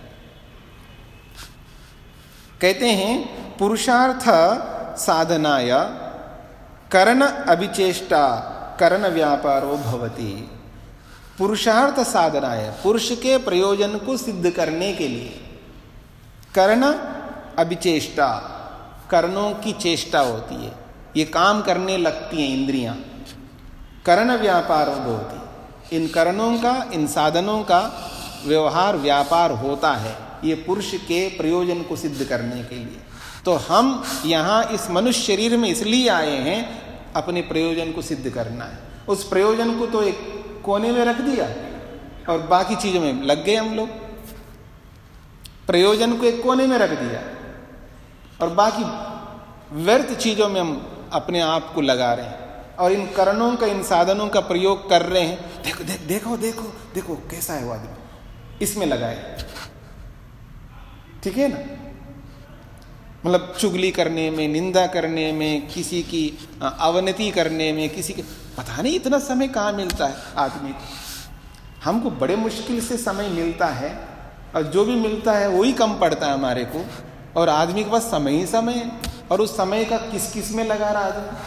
कहते हैं पुरुषार्थ साधनाय करण अभिचेष्टा करण व्यापारो भवति। पुरुषार्थ साधना है, पुरुष के प्रयोजन को सिद्ध करने के लिए। कर्ण अभिचेष्टा, कर्णों की चेष्टा होती है, ये काम करने लगती हैं इंद्रियां। कर्ण व्यापार होती, इन कर्णों का, इन साधनों का व्यवहार व्यापार होता है, ये पुरुष के प्रयोजन को सिद्ध करने के लिए। तो हम यहाँ इस मनुष्य शरीर में इसलिए आए हैं, अपने प्रयोजन को सिद्ध करना है। उस प्रयोजन को तो एक कोने में रख दिया और बाकी चीजों में लग गए हम लोग। प्रयोजन को एक कोने में रख दिया और बाकी व्यर्थ चीजों में हम अपने आप को लगा रहे हैं और इन कर्णों का, इन साधनों का प्रयोग कर रहे हैं। देखो देखो देखो देखो कैसा है वो आदमी, इसमें लगाए। ठीक है ना, मतलब चुगली करने में, निंदा करने में, किसी की अवनति करने में, किसी के, पता नहीं इतना समय कहाँ मिलता है आदमी को। हमको बड़े मुश्किल से समय मिलता है और जो भी मिलता है वही कम पड़ता है हमारे को, और आदमी के पास समय ही समय है, और उस समय का किस किस में लगा रहा आदमी।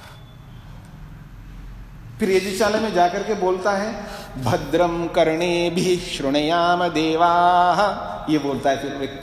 फिर यज्ञशाला में जाकर के बोलता है भद्रम कर्णेभिः शृणुयाम देवाः, ये बोलता है फिर व्यक्ति।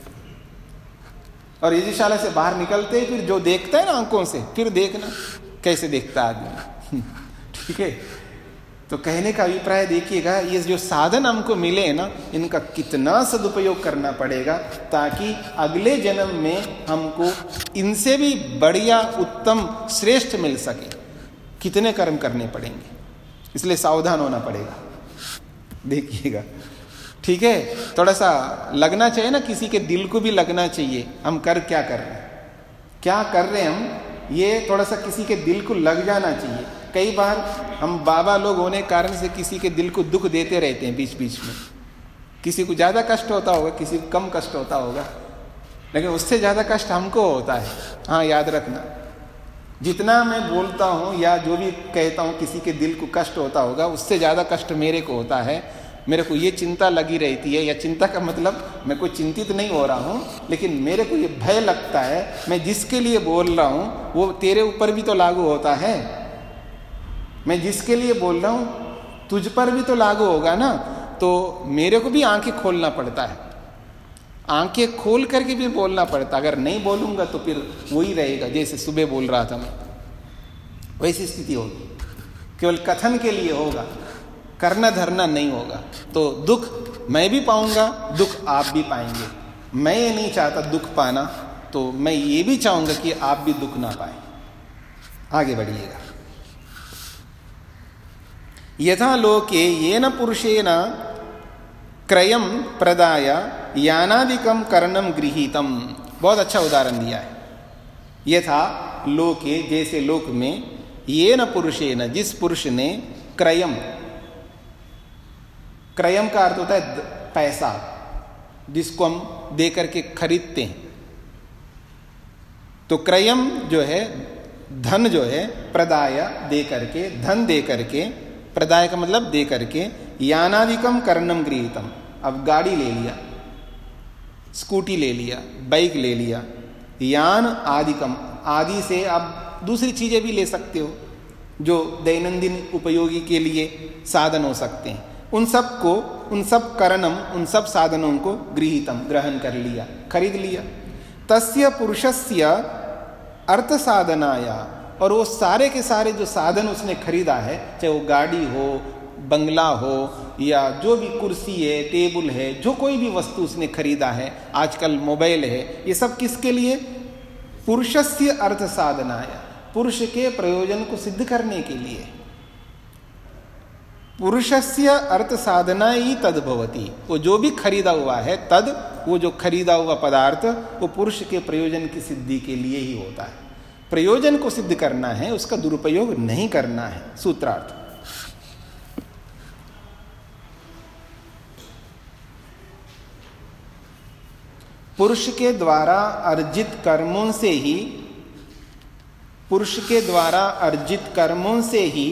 और यज्ञशाला से बाहर निकलते ही फिर जो देखता है ना आंखों से, फिर देखना कैसे देखता आदमी। ठीक है, तो कहने का अभिप्राय देखिएगा, ये जो साधन हमको मिले ना, इनका कितना सदुपयोग करना पड़ेगा ताकि अगले जन्म में हमको इनसे भी बढ़िया, उत्तम, श्रेष्ठ मिल सके। कितने कर्म करने पड़ेंगे, इसलिए सावधान होना पड़ेगा। देखिएगा, ठीक है, थोड़ा सा लगना चाहिए ना, किसी के दिल को भी लगना चाहिए हम क्या कर रहे हैं, क्या कर रहे हैं हम, ये थोड़ा सा किसी के दिल को लग जाना चाहिए। कई बार हम बाबा लोग होने के कारण से किसी के दिल को दुख देते रहते हैं बीच बीच में। किसी को ज़्यादा कष्ट होता होगा, किसी को कम कष्ट होता होगा, लेकिन उससे ज़्यादा कष्ट हमको होता है। हाँ, याद रखना, जितना मैं बोलता हूँ या जो भी कहता हूँ किसी के दिल को कष्ट होता होगा, उससे ज़्यादा कष्ट मेरे को होता है। मेरे को ये चिंता लगी रहती है, या चिंता का मतलब मैं कोई चिंतित नहीं हो रहा हूँ, लेकिन मेरे को ये भय लगता है मैं जिसके लिए बोल रहा हूँ वो तेरे ऊपर भी तो लागू होता है। मैं जिसके लिए बोल रहा हूँ तुझ पर भी तो लागू होगा ना। तो मेरे को भी आंखें खोलना पड़ता है, आंखें खोल करके भी बोलना पड़ता। अगर नहीं बोलूँगा तो फिर वही रहेगा जैसे सुबह बोल रहा था मैं, वैसी स्थिति होगी। केवल कथन के लिए होगा, करना धरना नहीं होगा। तो दुख मैं भी पाऊंगा, दुख आप भी पाएंगे। मैं ये नहीं चाहता दुख पाना, तो मैं ये भी चाहूंगा कि आप भी दुख ना पाए। आगे बढ़िएगा। यथा लोके येन पुरुषेण क्रयम प्रदाय यानादिकम कर्णम गृहीतम, बहुत अच्छा उदाहरण दिया है। यथा लोके, जैसे लोक में, येन पुरुषेण, जिस पुरुष ने, क्रयम, क्रयम का अर्थ होता है पैसा, जिसको हम दे करके खरीदते हैं। तो क्रयम जो है धन, जो है प्रदाय दे करके, धन दे करके, प्रदाय का मतलब दे करके, यानादिकम कर्णम गृहीतम। अब गाड़ी ले लिया, स्कूटी ले लिया, बाइक ले लिया, यान आदिकम, आदि से आप दूसरी चीजें भी ले सकते हो जो दैनंदिन उपयोगी के लिए साधन हो सकते हैं। उन सब को, उन सब कर्णम, उन सब साधनों को गृहीतम, ग्रहण कर लिया, खरीद लिया। तस्य पुरुषस्य अर्थ साधनाया, और वो सारे के सारे जो साधन उसने खरीदा है, चाहे वो गाड़ी हो, बंगला हो, या जो भी कुर्सी है, टेबल है, जो कोई भी वस्तु उसने खरीदा है, आजकल मोबाइल है, ये सब किसके लिए? पुरुषस्य अर्थ साधनाया, पुरुष के प्रयोजन को सिद्ध करने के लिए। पुरुषस्य अर्थ साधना ही तद भवति, वो जो भी खरीदा हुआ है, तद, वो जो खरीदा हुआ पदार्थ, वो पुरुष के प्रयोजन की सिद्धि के लिए ही होता है। प्रयोजन को सिद्ध करना है, उसका दुरुपयोग नहीं करना है। सूत्रार्थ, पुरुष के द्वारा अर्जित कर्मों से ही, पुरुष के द्वारा अर्जित कर्मों से ही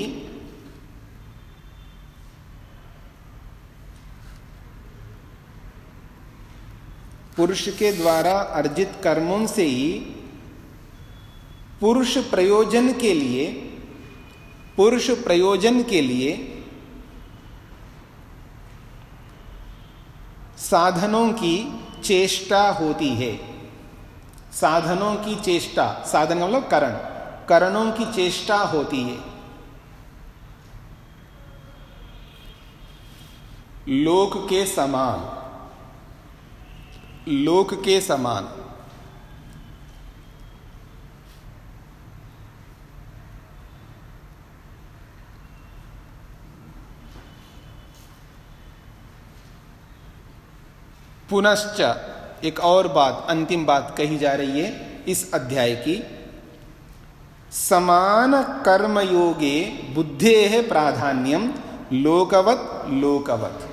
पुरुष के द्वारा अर्जित कर्मों से ही पुरुष प्रयोजन के लिए, पुरुष प्रयोजन के लिए साधनों की चेष्टा होती है। साधनों की चेष्टा, साधन का मतलब करण, करणों की चेष्टा होती है। लोक के समान, लोक के समान। पुनश्च एक और बात, अंतिम बात कही जा रही है इस अध्याय की। समान कर्मयोगे बुद्धेः प्राधान्यम लोकवत् लोकवत्।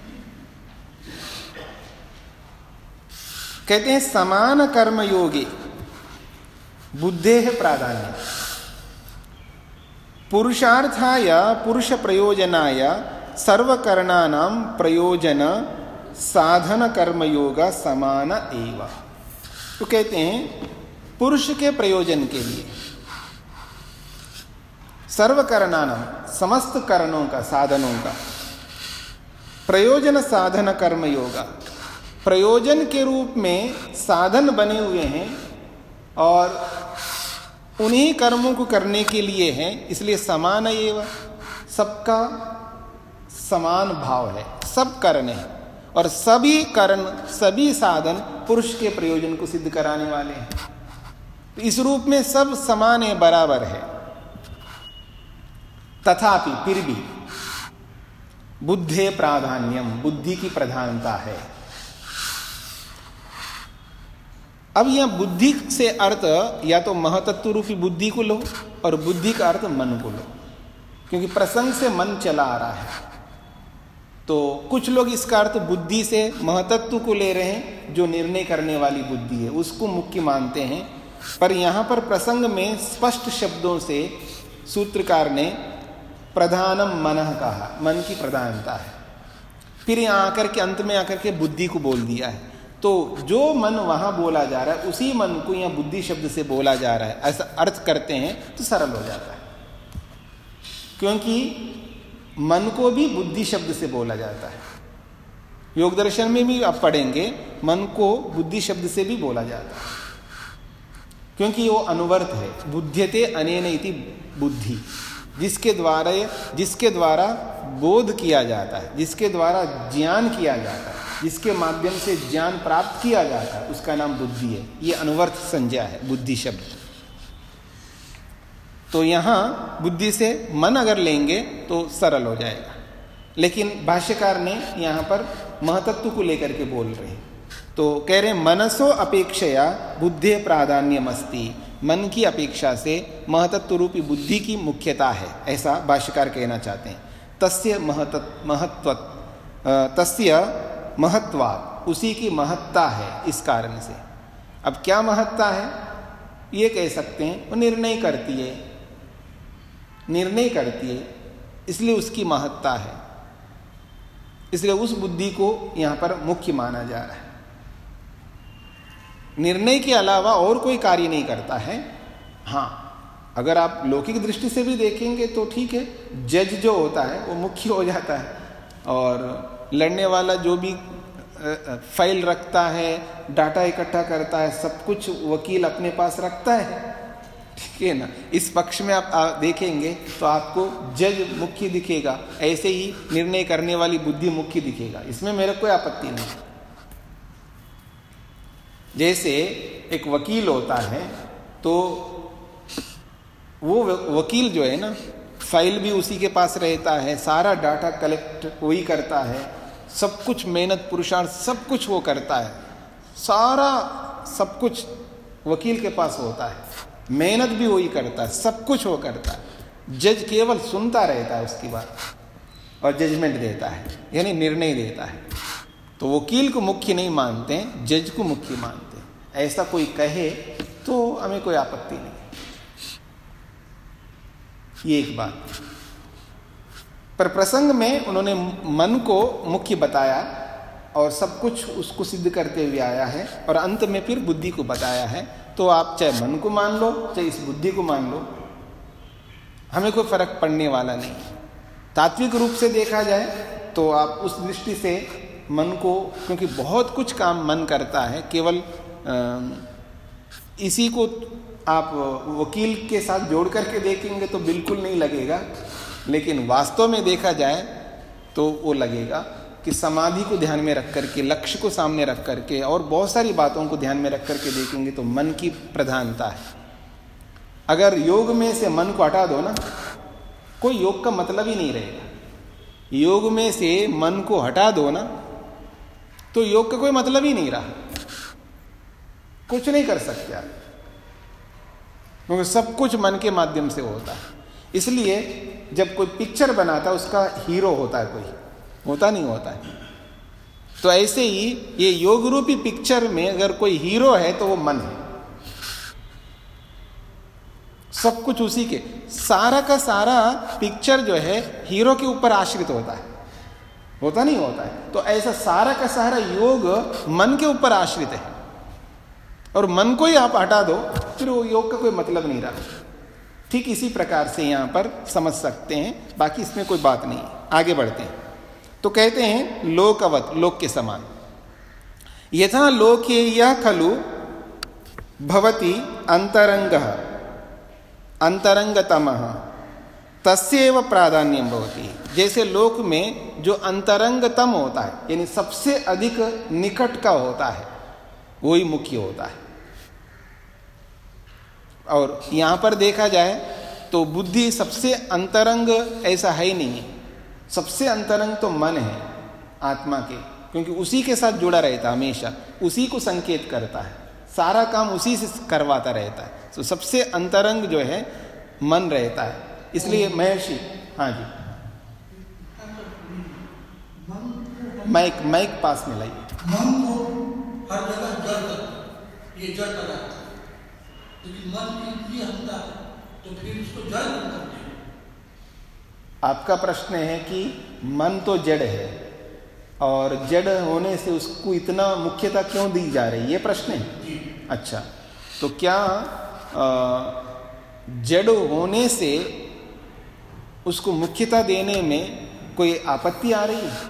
कहते हैं समान कर्मयोगे बुद्धेः प्राधान्यम, पुरुषार्थाय पुरुष प्रयोजनाय सर्वकरणानां प्रयोजन साधन कर्मयोग समान एव। तो कहते हैं पुरुष के प्रयोजन के लिए सर्वकरणानां, समस्त करणों का, साधनों का, प्रयोजन साधन कर्मयोग, प्रयोजन के रूप में साधन बने हुए हैं और उन्हीं कर्मों को करने के लिए हैं, इसलिए समान एव, सबका समान भाव है, सब करण है और सभी करण, सभी साधन पुरुष के प्रयोजन को सिद्ध कराने वाले हैं। तो इस रूप में सब समान है, बराबर है। तथापि फिर भी बुद्धे प्राधान्यम, बुद्धि की प्रधानता है। अब यह बुद्धि से अर्थ या तो महतत्व रूपी बुद्धि को लो और बुद्धि का अर्थ मन को लो, क्योंकि प्रसंग से मन चला आ रहा है। तो कुछ लोग इसका अर्थ बुद्धि से महतत्व को ले रहे हैं, जो निर्णय करने वाली बुद्धि है उसको मुख्य मानते हैं। पर यहां पर प्रसंग में स्पष्ट शब्दों से सूत्रकार ने प्रधानम मनः कहा, मन की प्रधानता है। फिर यहां आकर के अंत में आकर के बुद्धि को बोल दिया है। तो जो मन वहां बोला जा रहा है उसी मन को यहां बुद्धि शब्द से बोला जा रहा है, ऐसा अर्थ करते हैं तो सरल हो जाता है। क्योंकि मन को भी बुद्धि शब्द से बोला जाता है। योग दर्शन में भी आप पढ़ेंगे मन को बुद्धि शब्द से भी बोला जाता है, क्योंकि वो अनुवर्त है। बुध्यते अनेन इति बुद्धि, जिसके द्वारा बोध किया जाता है, जिसके द्वारा ज्ञान किया जाता है, जिसके माध्यम से ज्ञान प्राप्त किया जाता है, उसका नाम बुद्धि है। ये अनुवर्त संज्ञा है बुद्धि शब्द। तो यहां बुद्धि से मन अगर लेंगे तो सरल हो जाएगा, लेकिन भाष्यकार ने यहां पर महतत्व को लेकर के बोल रहे हैं। तो कह रहे हैं मनसो अपेक्षया बुद्धि प्राधान्यमस्ति, मन की अपेक्षा से महतत्व रूपी बुद्धि की मुख्यता है, ऐसा भाष्यकार कहना चाहते हैं। तस्य महत्वात्, उसी की महत्ता है इस कारण से। अब क्या महत्ता है ये कह सकते हैं, वो निर्णय करती है, निर्णय करती है, इसलिए उसकी महत्ता है, इसलिए उस बुद्धि को यहां पर मुख्य माना जा रहा है। निर्णय के अलावा और कोई कार्य नहीं करता है। हाँ, अगर आप लौकिक दृष्टि से भी देखेंगे तो ठीक है, जज जो होता है वो मुख्य हो जाता है, और लड़ने वाला जो भी फाइल रखता है, डाटा इकट्ठा करता है, सब कुछ वकील अपने पास रखता है, ठीक है ना। इस पक्ष में आप देखेंगे तो आपको जज मुख्य दिखेगा, ऐसे ही निर्णय करने वाली बुद्धि मुख्य दिखेगा। इसमें मेरे कोई आपत्ति नहीं। जैसे एक वकील होता है तो वो वकील जो है ना, फाइल भी उसी के पास रहता है, सारा डाटा कलेक्ट वही करता है, सब कुछ मेहनत पुरुषार्थ सब कुछ वो करता है, सारा सब कुछ वकील के पास होता है, मेहनत भी वही करता है, सब कुछ वो करता है। जज केवल सुनता रहता है उसकी बात और जजमेंट देता है, यानी निर्णय देता है। तो वकील को मुख्य नहीं मानते हैं, जज को मुख्य मानते हैं। ऐसा कोई कहे तो हमें कोई आपत्ति नहीं, ये एक बात। पर प्रसंग में उन्होंने मन को मुख्य बताया और सब कुछ उसको सिद्ध करते हुए आया है, और अंत में फिर बुद्धि को बताया है। तो आप चाहे मन को मान लो चाहे इस बुद्धि को मान लो, हमें कोई फर्क पड़ने वाला नहीं। तात्विक रूप से देखा जाए तो आप उस दृष्टि से मन को, क्योंकि बहुत कुछ काम मन करता है, केवल इसी को आप वकील के साथ जोड़ करके देखेंगे तो बिल्कुल नहीं लगेगा, लेकिन वास्तव में देखा जाए तो वो लगेगा कि समाधि को ध्यान में रख करके, लक्ष्य को सामने रख करके और बहुत सारी बातों को ध्यान में रख करके देखेंगे तो मन की प्रधानता है। अगर योग में से मन को हटा दो ना, कोई योग का मतलब ही नहीं रहेगा। योग में से मन को हटा दो ना तो योग का कोई मतलब ही नहीं रहा, कुछ नहीं कर सकते आप, क्योंकि सब कुछ मन के माध्यम से होता है। इसलिए जब कोई पिक्चर बनाता है उसका हीरो होता है, कोई होता नहीं होता है। तो ऐसे ही ये योग रूपी पिक्चर में अगर कोई हीरो है तो वो मन है, सब कुछ उसी के, सारा का सारा पिक्चर जो है हीरो के ऊपर आश्रित होता है, होता नहीं होता है। तो ऐसा सारा का सारा योग मन के ऊपर आश्रित है, और मन को ही आप हटा दो फिर वो योग का कोई मतलब नहीं रहा। ठीक इसी प्रकार से यहां पर समझ सकते हैं, बाकी इसमें कोई बात नहीं। आगे बढ़ते हैं तो कहते हैं लोकवत, लोक के समान, यथा लोके यह खलु भवति अंतरंगः अंतरंगतमः तस्यैव प्राधान्यम भवति। जैसे लोक में जो अंतरंगतम होता है, यानी सबसे अधिक निकट का होता है, वही मुख्य होता है। और यहां पर देखा जाए तो बुद्धि सबसे अंतरंग ऐसा है ही नहीं है। सबसे अंतरंग तो मन है आत्मा के, क्योंकि उसी के साथ जुड़ा रहता है, हमेशा उसी को संकेत करता है, सारा काम उसी से करवाता रहता है। तो सबसे अंतरंग जो है मन रहता है। इसलिए महर्षि, हाँ जी, माइक पास में लाइए। मन को हर जगह जड़ करता, ये जड़ पदार्थ, लेकिन मन की इंद्रिय हंता है तो फिर उसको जड़ क्यों करते हैं? आपका प्रश्न है कि मन तो जड़ है और जड़ होने से उसको इतना मुख्यता क्यों दी जा रही है, ये प्रश्न है। अच्छा, तो क्या जड़ होने से उसको मुख्यता देने में कोई आपत्ति आ रही है?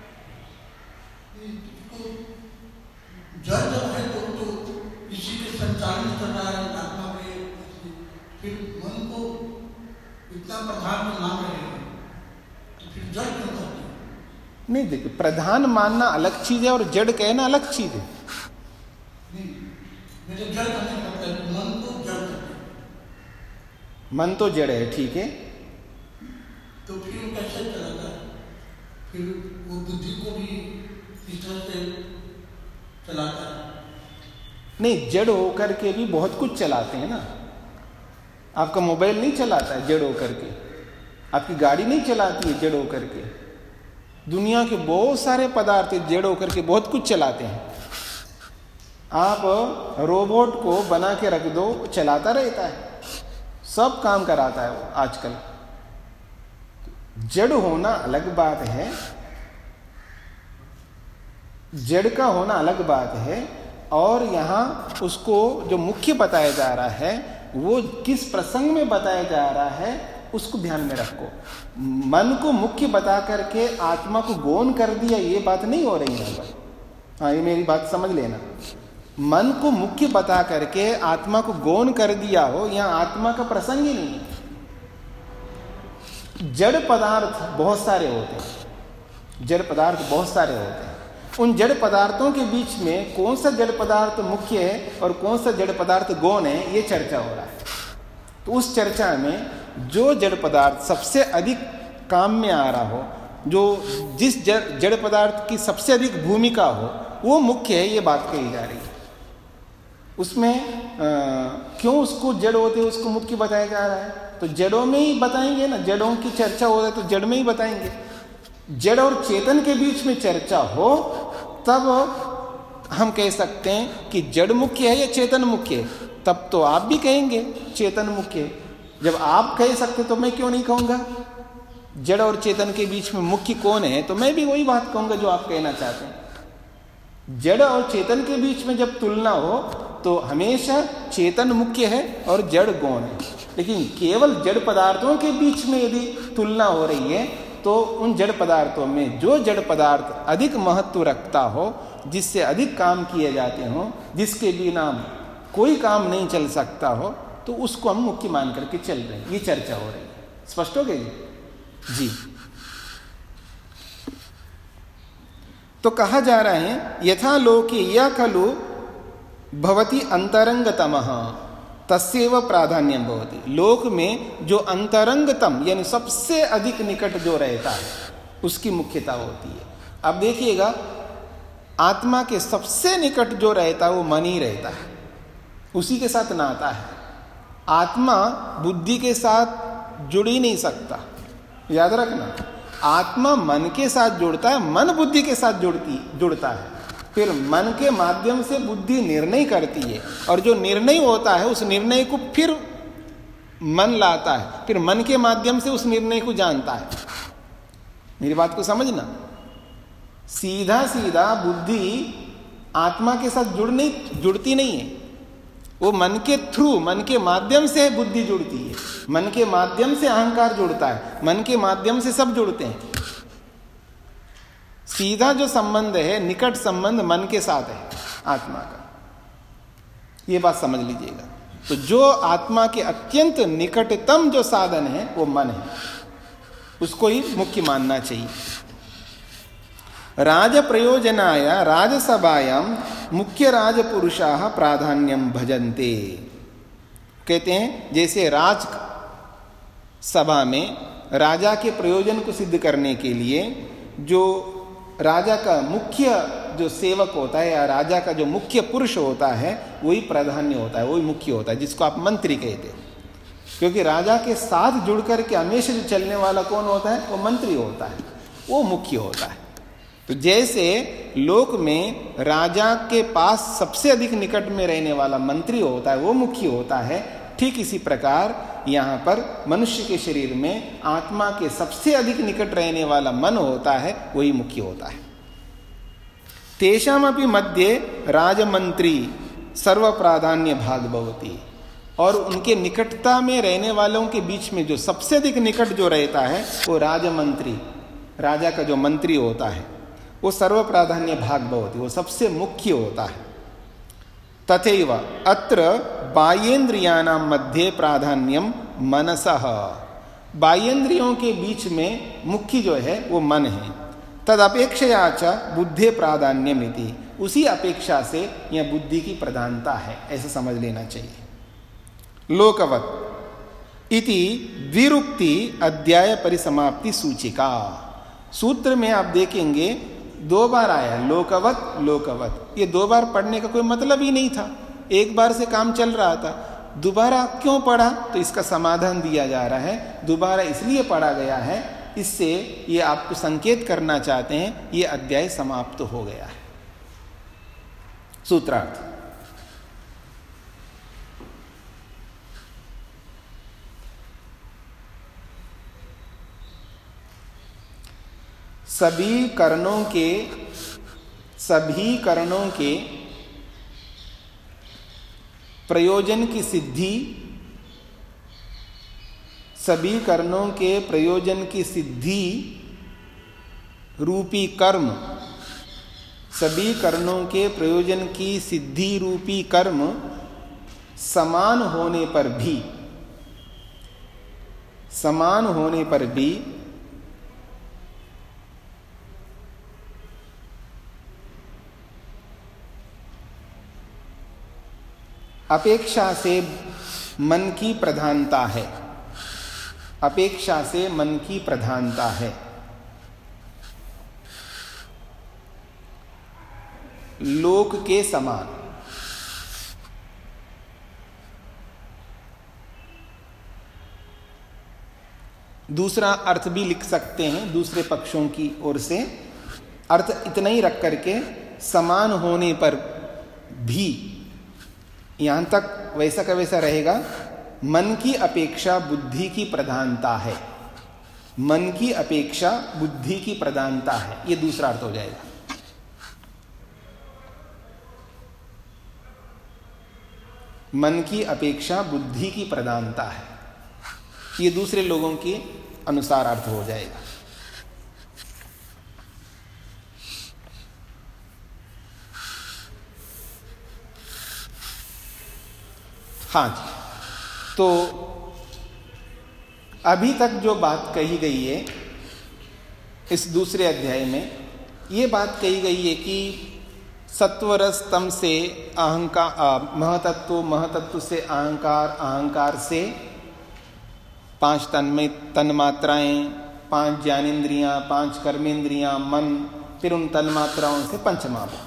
जड़ जब है तो इसी के संचालित कर रहा है आत्मा के, फिर मन को इतना प्रधान में मान रहे हैं तो फिर जड़ क्यों करते हैं? नहीं, देखिए, प्रधान मानना अलग चीज है और जड़ कहना अलग चीज है। नहीं, मेरे जड़ का नहीं पता है, मन को जड़ करते हैं। मन तो जड़ है, ठीक है, तो फिर वो कैसे चलाता है? फिर वो बुद्धि को भी इस तरह से चलाता है? नहीं, जड़ होकर के भी बहुत कुछ चलाते हैं ना। आपका मोबाइल नहीं चलाता है जड़ होकर के, आपकी गाड़ी नहीं चलाती है जड़ होकर के, दुनिया के बहुत सारे पदार्थ जड़ होकर के बहुत कुछ चलाते हैं। आप रोबोट को बना के रख दो, चलाता रहता है, सब काम कराता है वो आजकल। जड़ होना अलग बात है, जड़ का होना अलग बात है, और यहां उसको जो मुख्य बताया जा रहा है वो किस प्रसंग में बताया जा रहा है उसको ध्यान में रखो। मन को मुख्य बता करके आत्मा को गौण कर दिया, ये बात नहीं हो रही है। हाँ, ये मेरी बात समझ लेना। मन को मुख्य बता करके आत्मा को गौण कर दिया हो, यहां आत्मा का प्रसंग ही नहीं है। जड़ पदार्थ बहुत सारे होते हैं, जड़ पदार्थ बहुत सारे होते हैं। उन जड़ पदार्थों के बीच में कौन सा जड़ पदार्थ मुख्य है और कौन सा जड़ पदार्थ गौण है, ये चर्चा हो रहा है। तो उस चर्चा में जो जड़ पदार्थ सबसे अधिक काम में आ रहा हो, जो जिस जड़ पदार्थ की सबसे अधिक भूमिका हो, वो मुख्य है, ये बात कही जा रही है। उसमें क्यों उसको जड़ होते उसको मुख्य बताया जा रहा है? तो जड़ों में ही बताएंगे ना, जड़ों की चर्चा हो रहा है तो जड़ में ही बताएंगे। जड़ और चेतन के बीच में चर्चा हो तब हम कह सकते हैं कि जड़ मुख्य है या चेतन मुख्य है, तब तो आप भी कहेंगे चेतन मुख्य है। जब आप कह सकते तो मैं क्यों नहीं कहूंगा? जड़ और चेतन के बीच में मुख्य कौन है, तो मैं भी वही बात कहूंगा जो आप कहना चाहते हैं। जड़ और चेतन के बीच में जब तुलना हो तो हमेशा चेतन मुख्य है और जड़ गौण है। लेकिन केवल जड़ पदार्थों के बीच में यदि तुलना हो रही है तो उन जड़ पदार्थों में जो जड़ पदार्थ अधिक महत्व रखता हो, जिससे अधिक काम किए जाते हो, जिसके बिना कोई काम नहीं चल सकता हो, तो उसको हम मुख्य मान करके चल रहे हैं। ये चर्चा हो रही है। स्पष्ट हो गई जी। तो कहा जा रहा है यथा लोके या खलु भवति अंतरंगतमः तस्यैव प्राधान्यम भवति। लोक में जो अंतरंगतम यानी सबसे अधिक निकट जो रहता है उसकी मुख्यता होती है। अब देखिएगा, आत्मा के सबसे निकट जो रहता है वो मन ही रहता है, उसी के साथ नाता है। आत्मा बुद्धि के साथ जुड़ ही नहीं सकता, याद रखना। आत्मा मन के साथ जुड़ता है, मन बुद्धि के साथ जुड़ता है, फिर मन के माध्यम से बुद्धि निर्णय करती है, और जो निर्णय होता है उस निर्णय को फिर मन लाता है, फिर मन के माध्यम से उस निर्णय को जानता है। मेरी बात को समझना। सीधा सीधा बुद्धि आत्मा के साथ जुड़ती नहीं है, वो मन के थ्रू, मन के माध्यम से बुद्धि जुड़ती है, मन के माध्यम से अहंकार जुड़ता है, मन के माध्यम से सब जुड़ते हैं। सीधा जो संबंध है, निकट संबंध मन के साथ है आत्मा का, ये बात समझ लीजिएगा। तो जो आत्मा के अत्यंत निकटतम जो साधन है वो मन है, उसको ही मुख्य मानना चाहिए। राज प्रयोजनाय राजसभायां मुख्य राजपुरुषाः प्राधान्यम भजन्ते। कहते हैं जैसे राज सभा में राजा के प्रयोजन को सिद्ध करने के लिए जो राजा का मुख्य जो सेवक होता है या राजा का जो मुख्य पुरुष होता है वही प्राधान्य होता है, वही मुख्य होता है, जिसको आप मंत्री कहते हैं। क्योंकि राजा के साथ जुड़ करके हमेशा जो चलने वाला कौन होता है, वो मंत्री होता है, वो मुख्य होता है। तो जैसे लोक में राजा के पास सबसे अधिक निकट में रहने वाला मंत्री होता है, वो मुख्य होता है, ठीक इसी प्रकार यहाँ पर मनुष्य के शरीर में आत्मा के सबसे अधिक निकट रहने वाला मन होता है, वही मुख्य होता है। तेषामपि मध्ये राजमंत्री सर्व प्राधान्य भाग भवति। और उनके निकटता में रहने वालों के बीच में जो सबसे अधिक निकट जो रहता है वो राजमंत्री, राजा का जो मंत्री होता है, वो सर्व प्राधान्य भाग भवति, वो सबसे मुख्य होता है। तथैव अत्र बाह्येन्द्रियाणां मध्ये प्राधान्यम मनसः। बाह्येन्द्रियों के बीच में मुख्य जो है वो मन है। तद अपेक्षया च बुद्धे प्राधान्यमिति। उसी अपेक्षा से यह बुद्धि की प्रधानता है, ऐसा समझ लेना चाहिए। लोकवत इति द्विरुक्ति अध्याय परिसमाप्ति सूचिका। सूत्र में आप देखेंगे 2 बार आया लोकवत लोकवत। ये 2 बार पढ़ने का कोई मतलब ही नहीं था, एक बार से काम चल रहा था। दोबारा क्यों पढ़ा, तो इसका समाधान दिया जा रहा है। दोबारा इसलिए पढ़ा गया है, इससे ये आपको संकेत करना चाहते हैं ये अध्याय समाप्त हो गया है। सूत्रार्थ। सभी करणों के प्रयोजन की सिद्धि, सभी कर्णों के प्रयोजन की सिद्धि रूपी कर्म, सभी कर्णों के प्रयोजन की सिद्धि रूपी कर्म समान होने पर भी अपेक्षा से मन की प्रधानता है, अपेक्षा से मन की प्रधानता है। लोक के समान। दूसरा अर्थ भी लिख सकते हैं दूसरे पक्षों की ओर से। अर्थ इतना ही रख करके समान होने पर भी, यहां तक वैसा का वैसा रहेगा। मन की अपेक्षा बुद्धि की प्रधानता है, मन की अपेक्षा बुद्धि की प्रधानता है, ये दूसरा अर्थ हो जाएगा। मन की अपेक्षा बुद्धि की प्रधानता है, ये दूसरे लोगों के अनुसार अर्थ हो जाएगा। हाँ जी, तो अभी तक जो बात कही गई है इस दूसरे अध्याय में, ये बात कही गई है कि सत्वरस तम से अहंकार, महतत्व, महतत्व से अहंकार, अहंकार से 5 तन्मात्राएं, 5 ज्ञानेन्द्रियां, 5 कर्मेंद्रियां, मन, फिर उन तन्मात्राओं से पंचमहाभूत।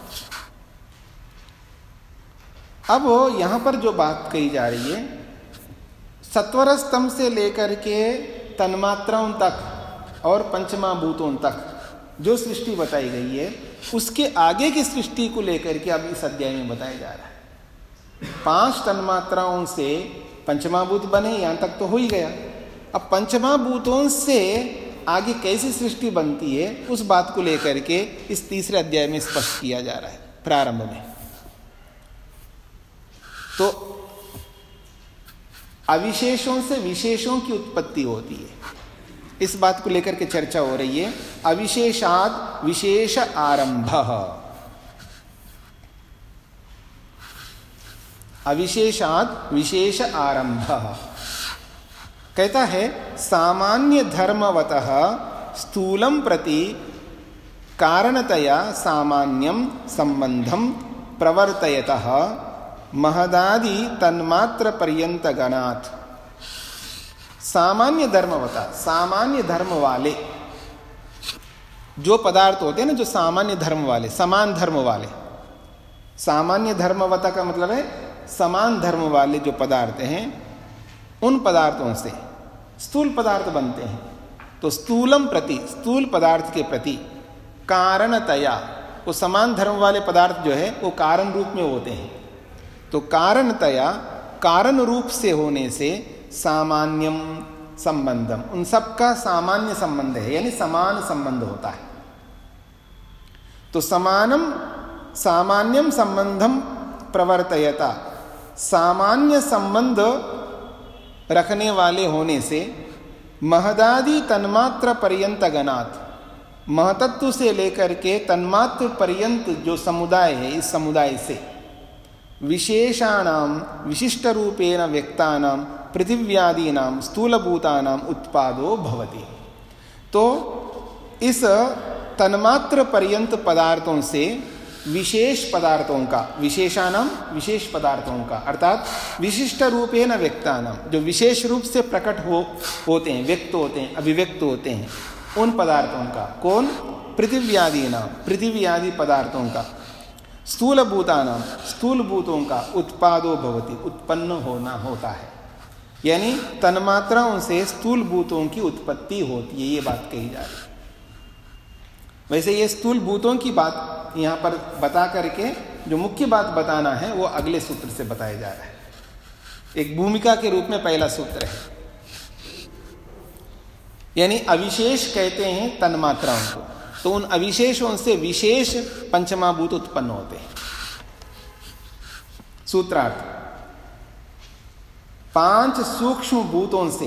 अब यहां पर जो बात कही जा रही है, सत्वर स्तंभ से लेकर के तन्मात्राओं तक और पंचमहाभूतों तक जो सृष्टि बताई गई है, उसके आगे की सृष्टि को लेकर के अब इस अध्याय में बताया जा रहा है। 5 तन्मात्राओं से पंचमहाभूत बने, यहां तक तो हो ही गया। अब पंचमहाभूतों से आगे कैसी सृष्टि बनती है, उस बात को लेकर के इस तीसरे अध्याय में स्पष्ट किया जा रहा है प्रारंभ में। तो अविशेषों से विशेषों की उत्पत्ति होती है, इस बात को लेकर के चर्चा हो रही है। अविशेषाद विशेष आरंभ, अविशेषाद विशेष आरंभ। कहता है सामान्य धर्मवतः स्थूलम प्रति कारणतया सामान्यम संबंधम प्रवर्तयतः महदादि तन्मात्र पर्यंत गणात्। सामान्य धर्मवता, सामान्य धर्म वाले जो पदार्थ होते हैं ना, जो सामान्य धर्म वाले, समान धर्म वाले, सामान्य धर्मवता का मतलब है समान धर्म वाले जो पदार्थ हैं, उन पदार्थों से स्थूल पदार्थ बनते हैं। तो स्थूलम प्रति, स्थूल पदार्थ के प्रति कारणतया, वो समान धर्म वाले पदार्थ जो है वो कारण रूप में होते हैं। तो कारणतया, कारण रूप से होने से सामान्यम संबंधम, उन सबका सामान्य संबंध है, यानी समान संबंध होता है। तो समानम सामान्यम संबंधम प्रवर्तयता, सामान्य संबंध रखने वाले होने से महदादि तन्मात्र पर्यंत गणात्, महतत्व से लेकर के तन्मात्र पर्यंत जो समुदाय है, इस समुदाय से विशेषाणाम विशिष्ट रूपेण व्यक्तानां पृथिव्यादीनां स्थूलभूतानां उत्पादो भवति। तो इस तन्मात्र पर्यंत पदार्थों से विशेष पदार्थों का, विशेषानाम विशेष पदार्थों का, अर्थात विशिष्ट रूपेण व्यक्तानां, जो विशेष रूप से प्रकट होते हैं, व्यक्त होते हैं, अभिव्यक्त होते हैं, उन पदार्थों का, कौन? पृथिव्यादीनां, पृथ्वी आदि पदार्थों का, स्थूल भूतानां, स्थूल भूतों का, उत्पादो भवति, उत्पन्न होना होता है, यानी तन्मात्राओं से स्थूल भूतों की उत्पत्ति होती है, ये बात कही जा रही है। वैसे ये स्थूल भूतों की बात यहां पर बता करके जो मुख्य बात बताना है वो अगले सूत्र से बताया जा रहा है। एक भूमिका के रूप में पहला सूत्र है, यानी अविशेष कहते हैं तन्मात्राओं को, तो उन अविशेषों से विशेष पंचमहाभूत उत्पन्न होते हैं। सूत्रार्थ, 5 सूक्ष्म भूतों से,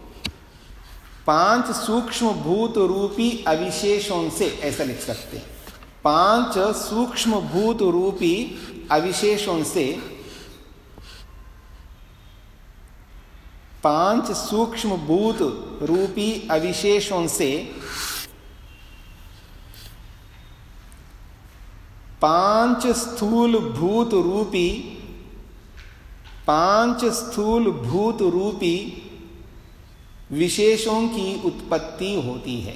5 सूक्ष्म भूत रूपी अविशेषों से, ऐसा लिख सकते हैं, 5 सूक्ष्म भूत रूपी अविशेषों से, 5 सूक्ष्म भूत रूपी अविशेषों से 5 स्थूल भूत रूपी, 5 स्थूल भूत रूपी विशेषों की उत्पत्ति होती है।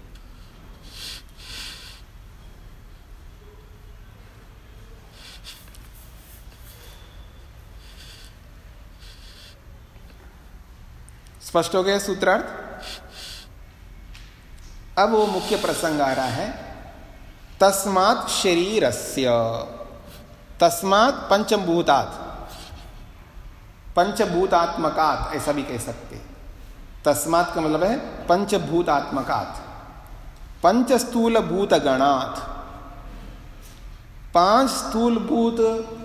स्पष्ट हो गया सूत्रार्थ? अब वो मुख्य प्रसंग आ रहा है, तस्मात् शरीरस्य, तस्मात् पंचभूतात्, पंचभूतात्मकात्, ऐसा भी कह सकते हैं। तस्मात् का मतलब है पंचभूतात्मकात्, पंच स्थूल भूत गणात्, 5 स्थूल भूत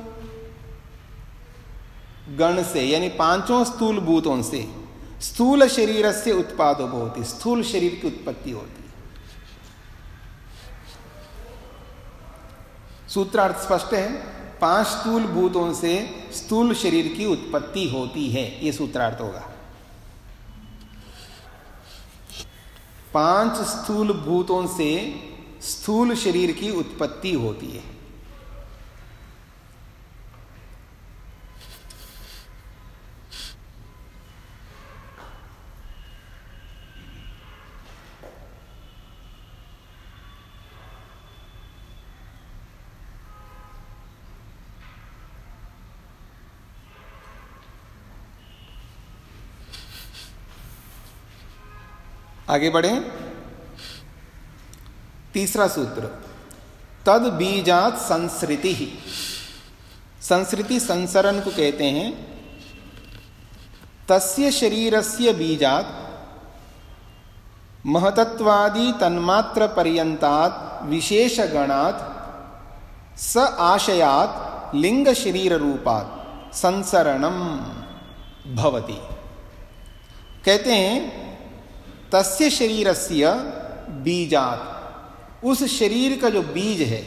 गण से, यानी 5 स्थूल भूतों से स्थूल शरीर से उत्पादो भवति, स्थूल शरीर की उत्पत्ति होती है। सूत्रार्थ स्पष्ट है। 5 स्थूल भूतों से स्थूल शरीर की उत्पत्ति होती है, ये सूत्रार्थ होगा। 5 स्थूल भूतों से स्थूल शरीर की उत्पत्ति होती है। आगे बढ़े, तीसरा सूत्र, तद बीजात संसृति। संसृति संसरण को कहते हैं। तस्य शरीरस्य बीजात महतत्वादि तन्मात्र पर्यंतात् विशेष गणात् स आशयात् लिंग शरीर रूपात् संसरणम भवति। कहते हैं तस्य शरीरस्य बीजात, उस शरीर का जो बीज है,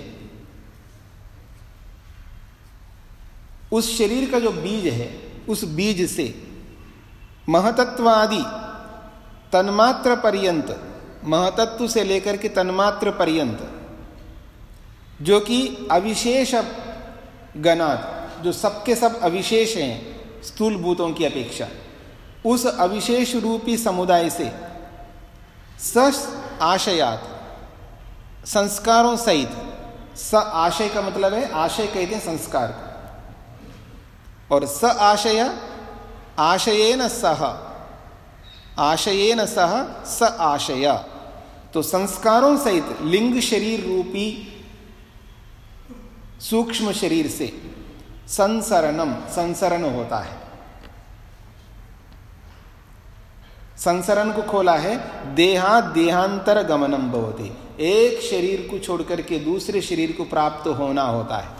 उस शरीर का जो बीज है, उस बीज से महतत्वादि तन्मात्र पर्यंत, महतत्व से लेकर के तन्मात्र पर्यंत, जो कि अविशेष गणात, जो सबके सब अविशेष हैं स्थूल भूतों की अपेक्षा, उस अविशेष रूपी समुदाय से स आशयात, संस्कारों सहित, स आशय का मतलब है, आशय कहते हैं संस्कार को, और स आशय आशयेन सह, आशयेन सह स आशय, तो संस्कारों सहित लिंग शरीर रूपी सूक्ष्म शरीर से संसरणम, संसरण होता है। संसरण को खोला है, देहा देहांतर गमनम भवति, एक शरीर को छोड़कर के दूसरे शरीर को प्राप्त होना होता है।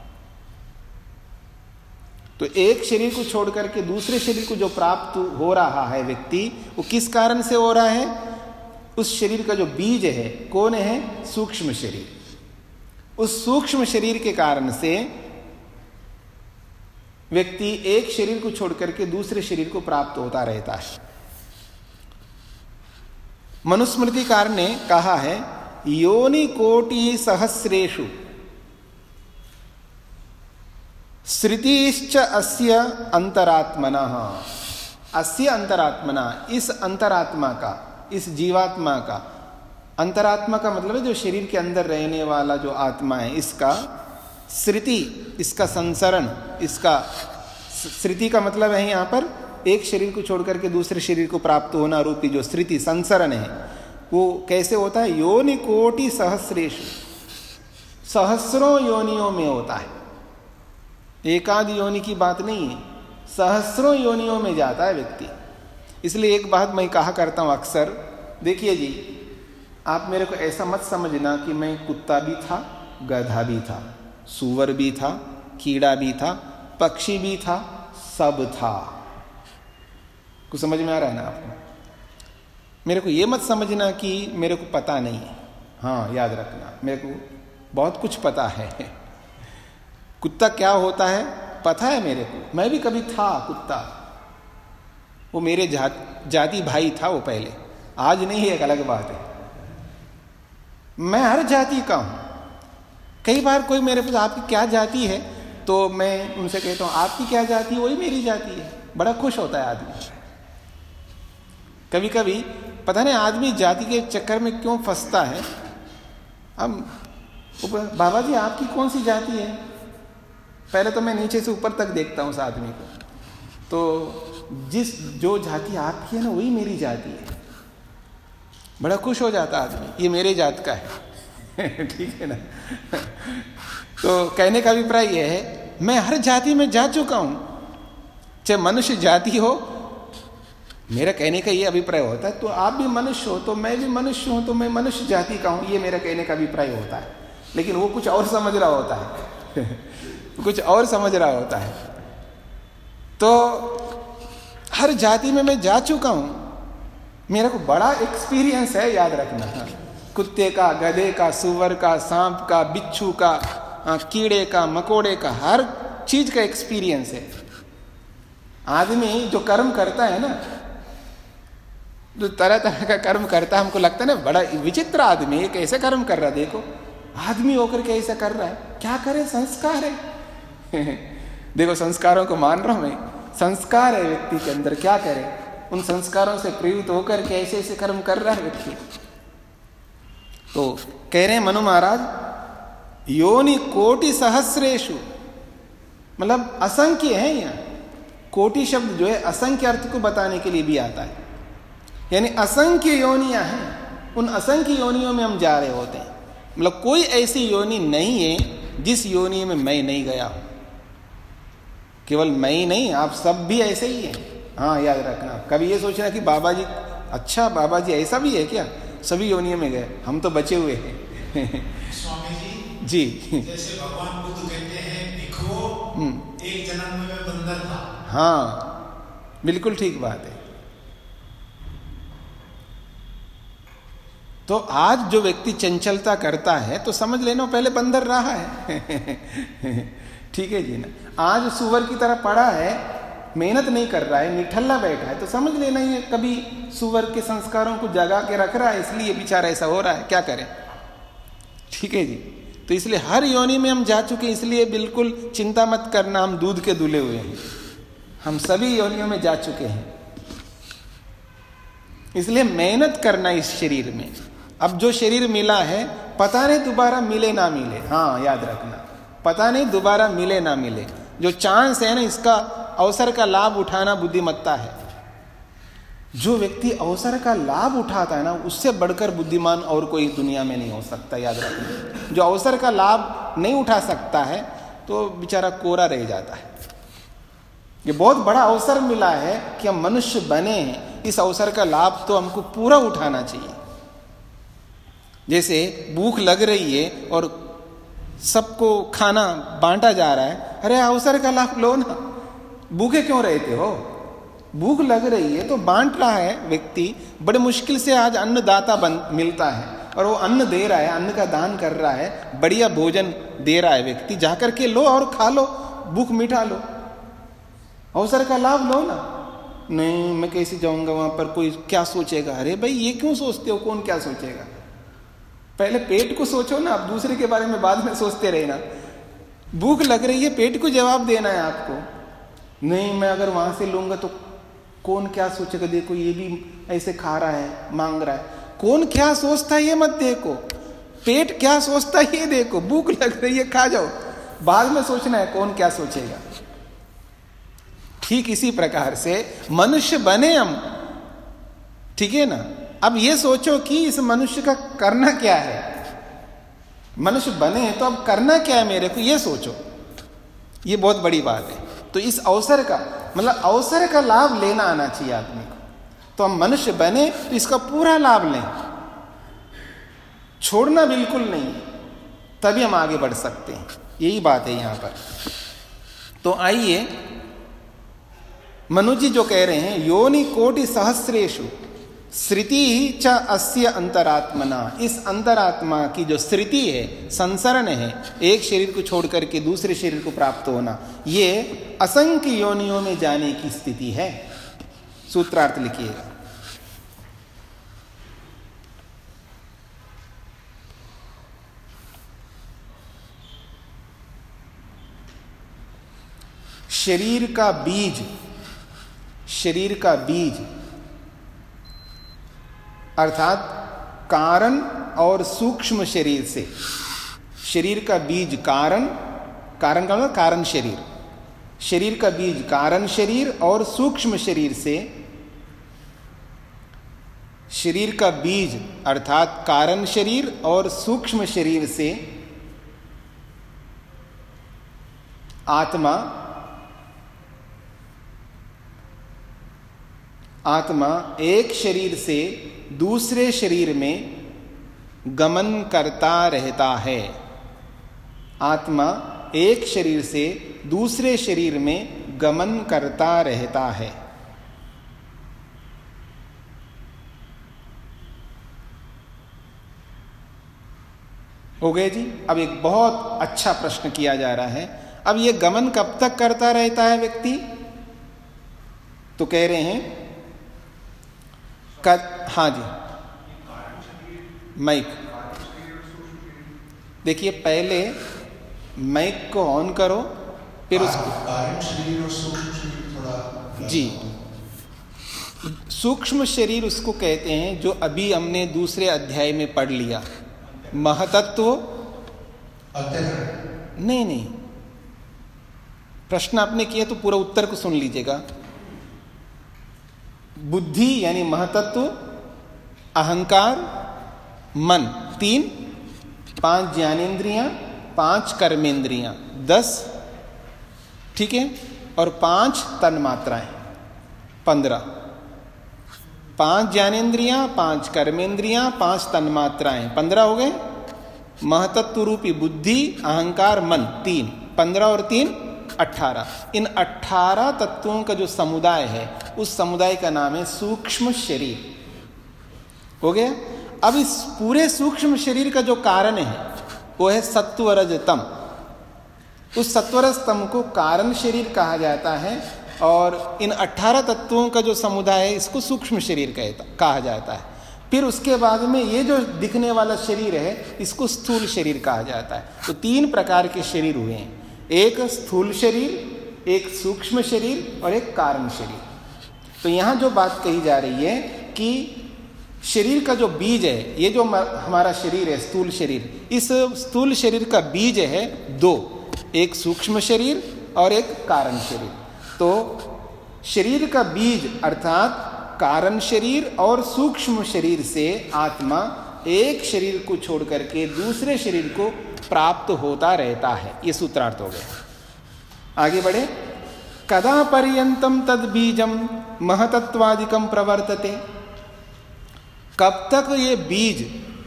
तो एक शरीर को छोड़कर के दूसरे शरीर को जो प्राप्त हो रहा है व्यक्ति, वो किस कारण से हो रहा है? उस शरीर का जो बीज है, कौन है? सूक्ष्म शरीर। उस सूक्ष्म शरीर के कारण से व्यक्ति एक शरीर को छोड़कर के दूसरे शरीर को प्राप्त होता रहता है। मनुस्मृतिकार ने कहा है, योनि कोटि सहस्रेषु श्रुतिश्च अस्य अंतरात्मनः। अस्य अंतरात्मना, इस अंतरात्मा का, इस जीवात्मा का, अंतरात्मा का मतलब है जो शरीर के अंदर रहने वाला जो आत्मा है, इसका श्रुति, इसका संसरण, इसका श्रुति का मतलब है यहाँ पर एक शरीर को छोड़कर के दूसरे शरीर को प्राप्त होना रूपी जो श्रुति संसरण है, वो कैसे होता है? योनि कोटि सहस्रेषु, सहस्रों योनियों में होता है। एकाध योनि की बात नहीं है, सहस्रों योनियों में जाता है व्यक्ति। इसलिए एक बात मैं कहा करता हूं अक्सर, देखिए जी, आप मेरे को ऐसा मत समझना कि मैं कुत्ता भी था, गधा भी था, सूअर भी था, कीड़ा भी था, पक्षी भी था, सब था। कुछ समझ में आ रहा है ना आपको? मेरे को ये मत समझना कि मेरे को पता नहीं है। हाँ, याद रखना, मेरे को बहुत कुछ पता है। कुत्ता क्या होता है पता है मेरे को, मैं भी कभी था कुत्ता। वो मेरे जाति भाई था वो पहले, आज नहीं है, एक अलग बात है। मैं हर जाति का हूं। कई बार कोई मेरे पास आपकी क्या जाति है, तो मैं उनसे कहता हूं आपकी क्या जाति है, वही मेरी जाति है। बड़ा खुश होता है आदमी। कभी कभी पता नहीं आदमी जाति के चक्कर में क्यों फंसता है। अब बाबा जी आपकी कौन सी जाति है? पहले तो मैं नीचे से ऊपर तक देखता हूं उस आदमी को, तो जो जाति आपकी है ना, वही मेरी जाति है। बड़ा खुश हो जाता आदमी, ये मेरे जात का है। ठीक है ना? तो कहने का अभिप्राय यह है, मैं हर जाति में जा चुका हूं, चाहे मनुष्य जाति हो। मेरा कहने का ये अभिप्राय होता है, तो आप भी मनुष्य हो, तो मैं भी मनुष्य हूं, तो मैं मनुष्य जाति का हूं, ये मेरा कहने का अभिप्राय होता है। लेकिन वो कुछ और समझ रहा होता है। कुछ और समझ रहा होता है। तो हर जाति में मैं जा चुका हूं, मेरे को बड़ा एक्सपीरियंस है, याद रखना। कुत्ते का, गधे का, सुअर का, सांप का, बिच्छू का, कीड़े का, मकोड़े का, हर चीज का एक्सपीरियंस है। आदमी जो कर्म करता है ना, जो तरह तरह का कर्म करता है, हमको लगता है ना बड़ा विचित्र आदमी है, कैसे कर्म कर रहा है, देखो आदमी होकर के ऐसा कर रहा है, क्या करे, संस्कार है। देखो संस्कारों को मान रहा हूं मैं, संस्कार है व्यक्ति के अंदर, क्या करे, उन संस्कारों से प्रेरित होकर के ऐसे ऐसे कर्म कर रहा है व्यक्ति। तो कह रहे हैं मनु महाराज, योनि कोटि सहस्रेशु, मतलब असंख्य है। यहाँ कोटि शब्द जो है असंख्य अर्थ को बताने के लिए भी आता है, यानी असंख्य योनियां हैं, उन असंख्य योनियों में हम जा रहे होते हैं। मतलब कोई ऐसी योनि नहीं है जिस योनि में मैं नहीं गया हूं। केवल मैं ही नहीं, आप सब भी ऐसे ही हैं। हाँ याद रखना, कभी ये सोचना कि बाबा जी, अच्छा बाबा जी ऐसा भी है क्या, सभी योनियों में गए, हम तो बचे हुए हैं। स्वामी जी जैसे भगवान बुद्ध कहते हैं, देखो एक जन्म में मैं बंदर था। हाँ बिल्कुल ठीक बात है। तो आज जो व्यक्ति चंचलता करता है तो समझ लेना पहले बंदर रहा है। ठीक है जी ना। आज सुअर की तरह पड़ा है, मेहनत नहीं कर रहा है, निठल्ला बैठा है, तो समझ लेना ये कभी सुअर के संस्कारों को जगा के रख रहा है, इसलिए बेचारा ऐसा हो रहा है, क्या करें। ठीक है जी। तो इसलिए हर योनि में हम जा चुके, इसलिए बिल्कुल चिंता मत करना, हम दूध के दूल्हे हुए हैं, हम सभी योनियों में जा चुके हैं। इसलिए मेहनत करना इस शरीर में। अब जो शरीर मिला है पता नहीं दोबारा मिले ना मिले, हाँ याद रखना, पता नहीं दोबारा मिले ना मिले। जो चांस है ना, इसका अवसर का लाभ उठाना बुद्धिमत्ता है। जो व्यक्ति अवसर का लाभ उठाता है ना, उससे बढ़कर बुद्धिमान और कोई दुनिया में नहीं हो सकता, याद रखना। जो अवसर का लाभ नहीं उठा सकता है तो बेचारा कोरा रह जाता है। ये बहुत बड़ा अवसर मिला है कि हम मनुष्य बने हैं, इस अवसर का लाभ तो हमको पूरा उठाना चाहिए। जैसे भूख लग रही है और सबको खाना बांटा जा रहा है, अरे अवसर का लाभ लो ना, भूखे क्यों रहते हो, भूख लग रही है तो बांट रहा है व्यक्ति, बड़े मुश्किल से आज अन्नदाता मिलता है और वो अन्न दे रहा है, अन्न का दान कर रहा है, बढ़िया भोजन दे रहा है व्यक्ति, जाकर के लो और खा लो, भूख मिटा लो, अवसर का लाभ लो ना। नहीं मैं कैसे जाऊंगा वहां पर, कोई क्या सोचेगा, अरे भाई ये क्यों सोचते हो, कौन क्या सोचेगा, पहले पेट को सोचो ना, आप दूसरे के बारे में बाद में सोचते रहना। भूख लग रही है, पेट को जवाब देना है आपको। नहीं मैं अगर वहां से लूंगा तो कौन क्या सोचेगा, देखो ये भी ऐसे खा रहा है, मांग रहा है, कौन क्या सोचता है ये मत देखो, पेट क्या सोचता है ये देखो। भूख लग रही है, खा जाओ, बाद में सोचना है कौन क्या सोचेगा। ठीक इसी प्रकार से मनुष्य बने हम, ठीक है ना। अब ये सोचो कि इस मनुष्य का करना क्या है, मनुष्य बने तो अब करना क्या है मेरे को, ये सोचो, ये बहुत बड़ी बात है। तो इस अवसर का मतलब अवसर का लाभ लेना आना चाहिए आदमी को। तो हम मनुष्य बने तो इसका पूरा लाभ लें, छोड़ना बिल्कुल नहीं, तभी हम आगे बढ़ सकते हैं। यही बात है यहां पर। तो आइए मनु जी जो कह रहे हैं, योनि कोटि सहस्रेशु श्रुति च अस्य अंतरात्मना, इस अंतरात्मा की जो श्रुति है, संसरण है, एक शरीर को छोड़ करके दूसरे शरीर को प्राप्त होना, ये असंख्य योनियों में जाने की स्थिति है। सूत्रार्थ लिखिएगा। शरीर का बीज, शरीर का बीज अर्थात कारण और सूक्ष्म शरीर से, शरीर का बीज कारण, कारण का मतलब कारण शरीर, शरीर का बीज कारण शरीर और सूक्ष्म शरीर से, शरीर का बीज अर्थात कारण शरीर और सूक्ष्म शरीर से आत्मा, आत्मा एक शरीर से दूसरे शरीर में गमन करता रहता है। आत्मा एक शरीर से दूसरे शरीर में गमन करता रहता है। हो गए जी। अब एक बहुत अच्छा प्रश्न किया जा रहा है, अब ये गमन कब तक करता रहता है व्यक्ति? तो कह रहे हैं हाँ जी, माइक देखिए, पहले माइक को ऑन करो, फिर उसको कारण शरीर और सूक्ष्म शरीर थोड़ा जी। सूक्ष्म शरीर उसको कहते हैं जो अभी हमने दूसरे अध्याय में पढ़ लिया, महतत्व। नहीं, प्रश्न आपने किया तो पूरा उत्तर को सुन लीजिएगा। बुद्धि यानी महतत्व, अहंकार, मन, 3, 5 ज्ञानेंद्रियां, 5 कर्मेंद्रियां, 10, ठीक है, और 5 तन्मात्राएं, 15। 5 ज्ञानेंद्रियां, 5 कर्मेंद्रियां, 5 तन्मात्राएं, 15 हो गए। महतत्व रूपी बुद्धि, अहंकार, मन, 3, 15 और 3 18। इन 18 तत्वों का जो समुदाय है, उस समुदाय का नाम है सूक्ष्म शरीर। हो गया। अब इस पूरे सूक्ष्म शरीर का जो कारण है वो है सत्व रज तम। उस सत्व रज तम को कारण शरीर कहा जाता है, और इन 18 तत्वों का जो समुदाय है इसको सूक्ष्म शरीर कहा जाता है। फिर उसके बाद में ये जो दिखने वाला शरीर है इसको स्थूल शरीर कहा जाता है। तो 3 प्रकार के शरीर हुए हैं, एक स्थूल शरीर, एक सूक्ष्म शरीर और एक कारण शरीर। तो यहाँ जो बात कही जा रही है कि शरीर का जो बीज है, ये जो हमारा शरीर है स्थूल शरीर, इस स्थूल शरीर का बीज है 2, एक सूक्ष्म शरीर और एक कारण शरीर। तो शरीर का बीज अर्थात कारण शरीर और सूक्ष्म शरीर से आत्मा एक शरीर को छोड़ करके दूसरे शरीर को प्राप्त होता रहता है। ये सूत्रार्थ हो गया। आगे बढ़े। कदा पर्यंतम तद बीजम महतत्वादिकम प्रवर्तते। कब तक ये बीज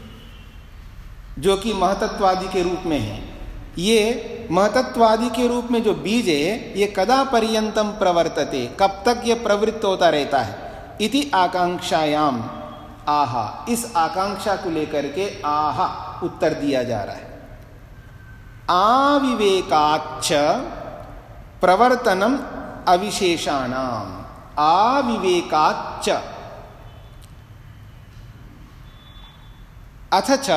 जो कि महतत्वादि के रूप में है, ये महतत्वादि के रूप में जो बीज है, ये कदा पर्यंतम प्रवर्तते, कब तक ये प्रवृत्त होता रहता है। इति आकांक्षायाम आहा, इस आकांक्षा को लेकर के आहा उत्तर दिया जा रहा है। आविवेकाच्च प्रवर्तनम अविशेषाणाम, आविवेकाच्च अथ च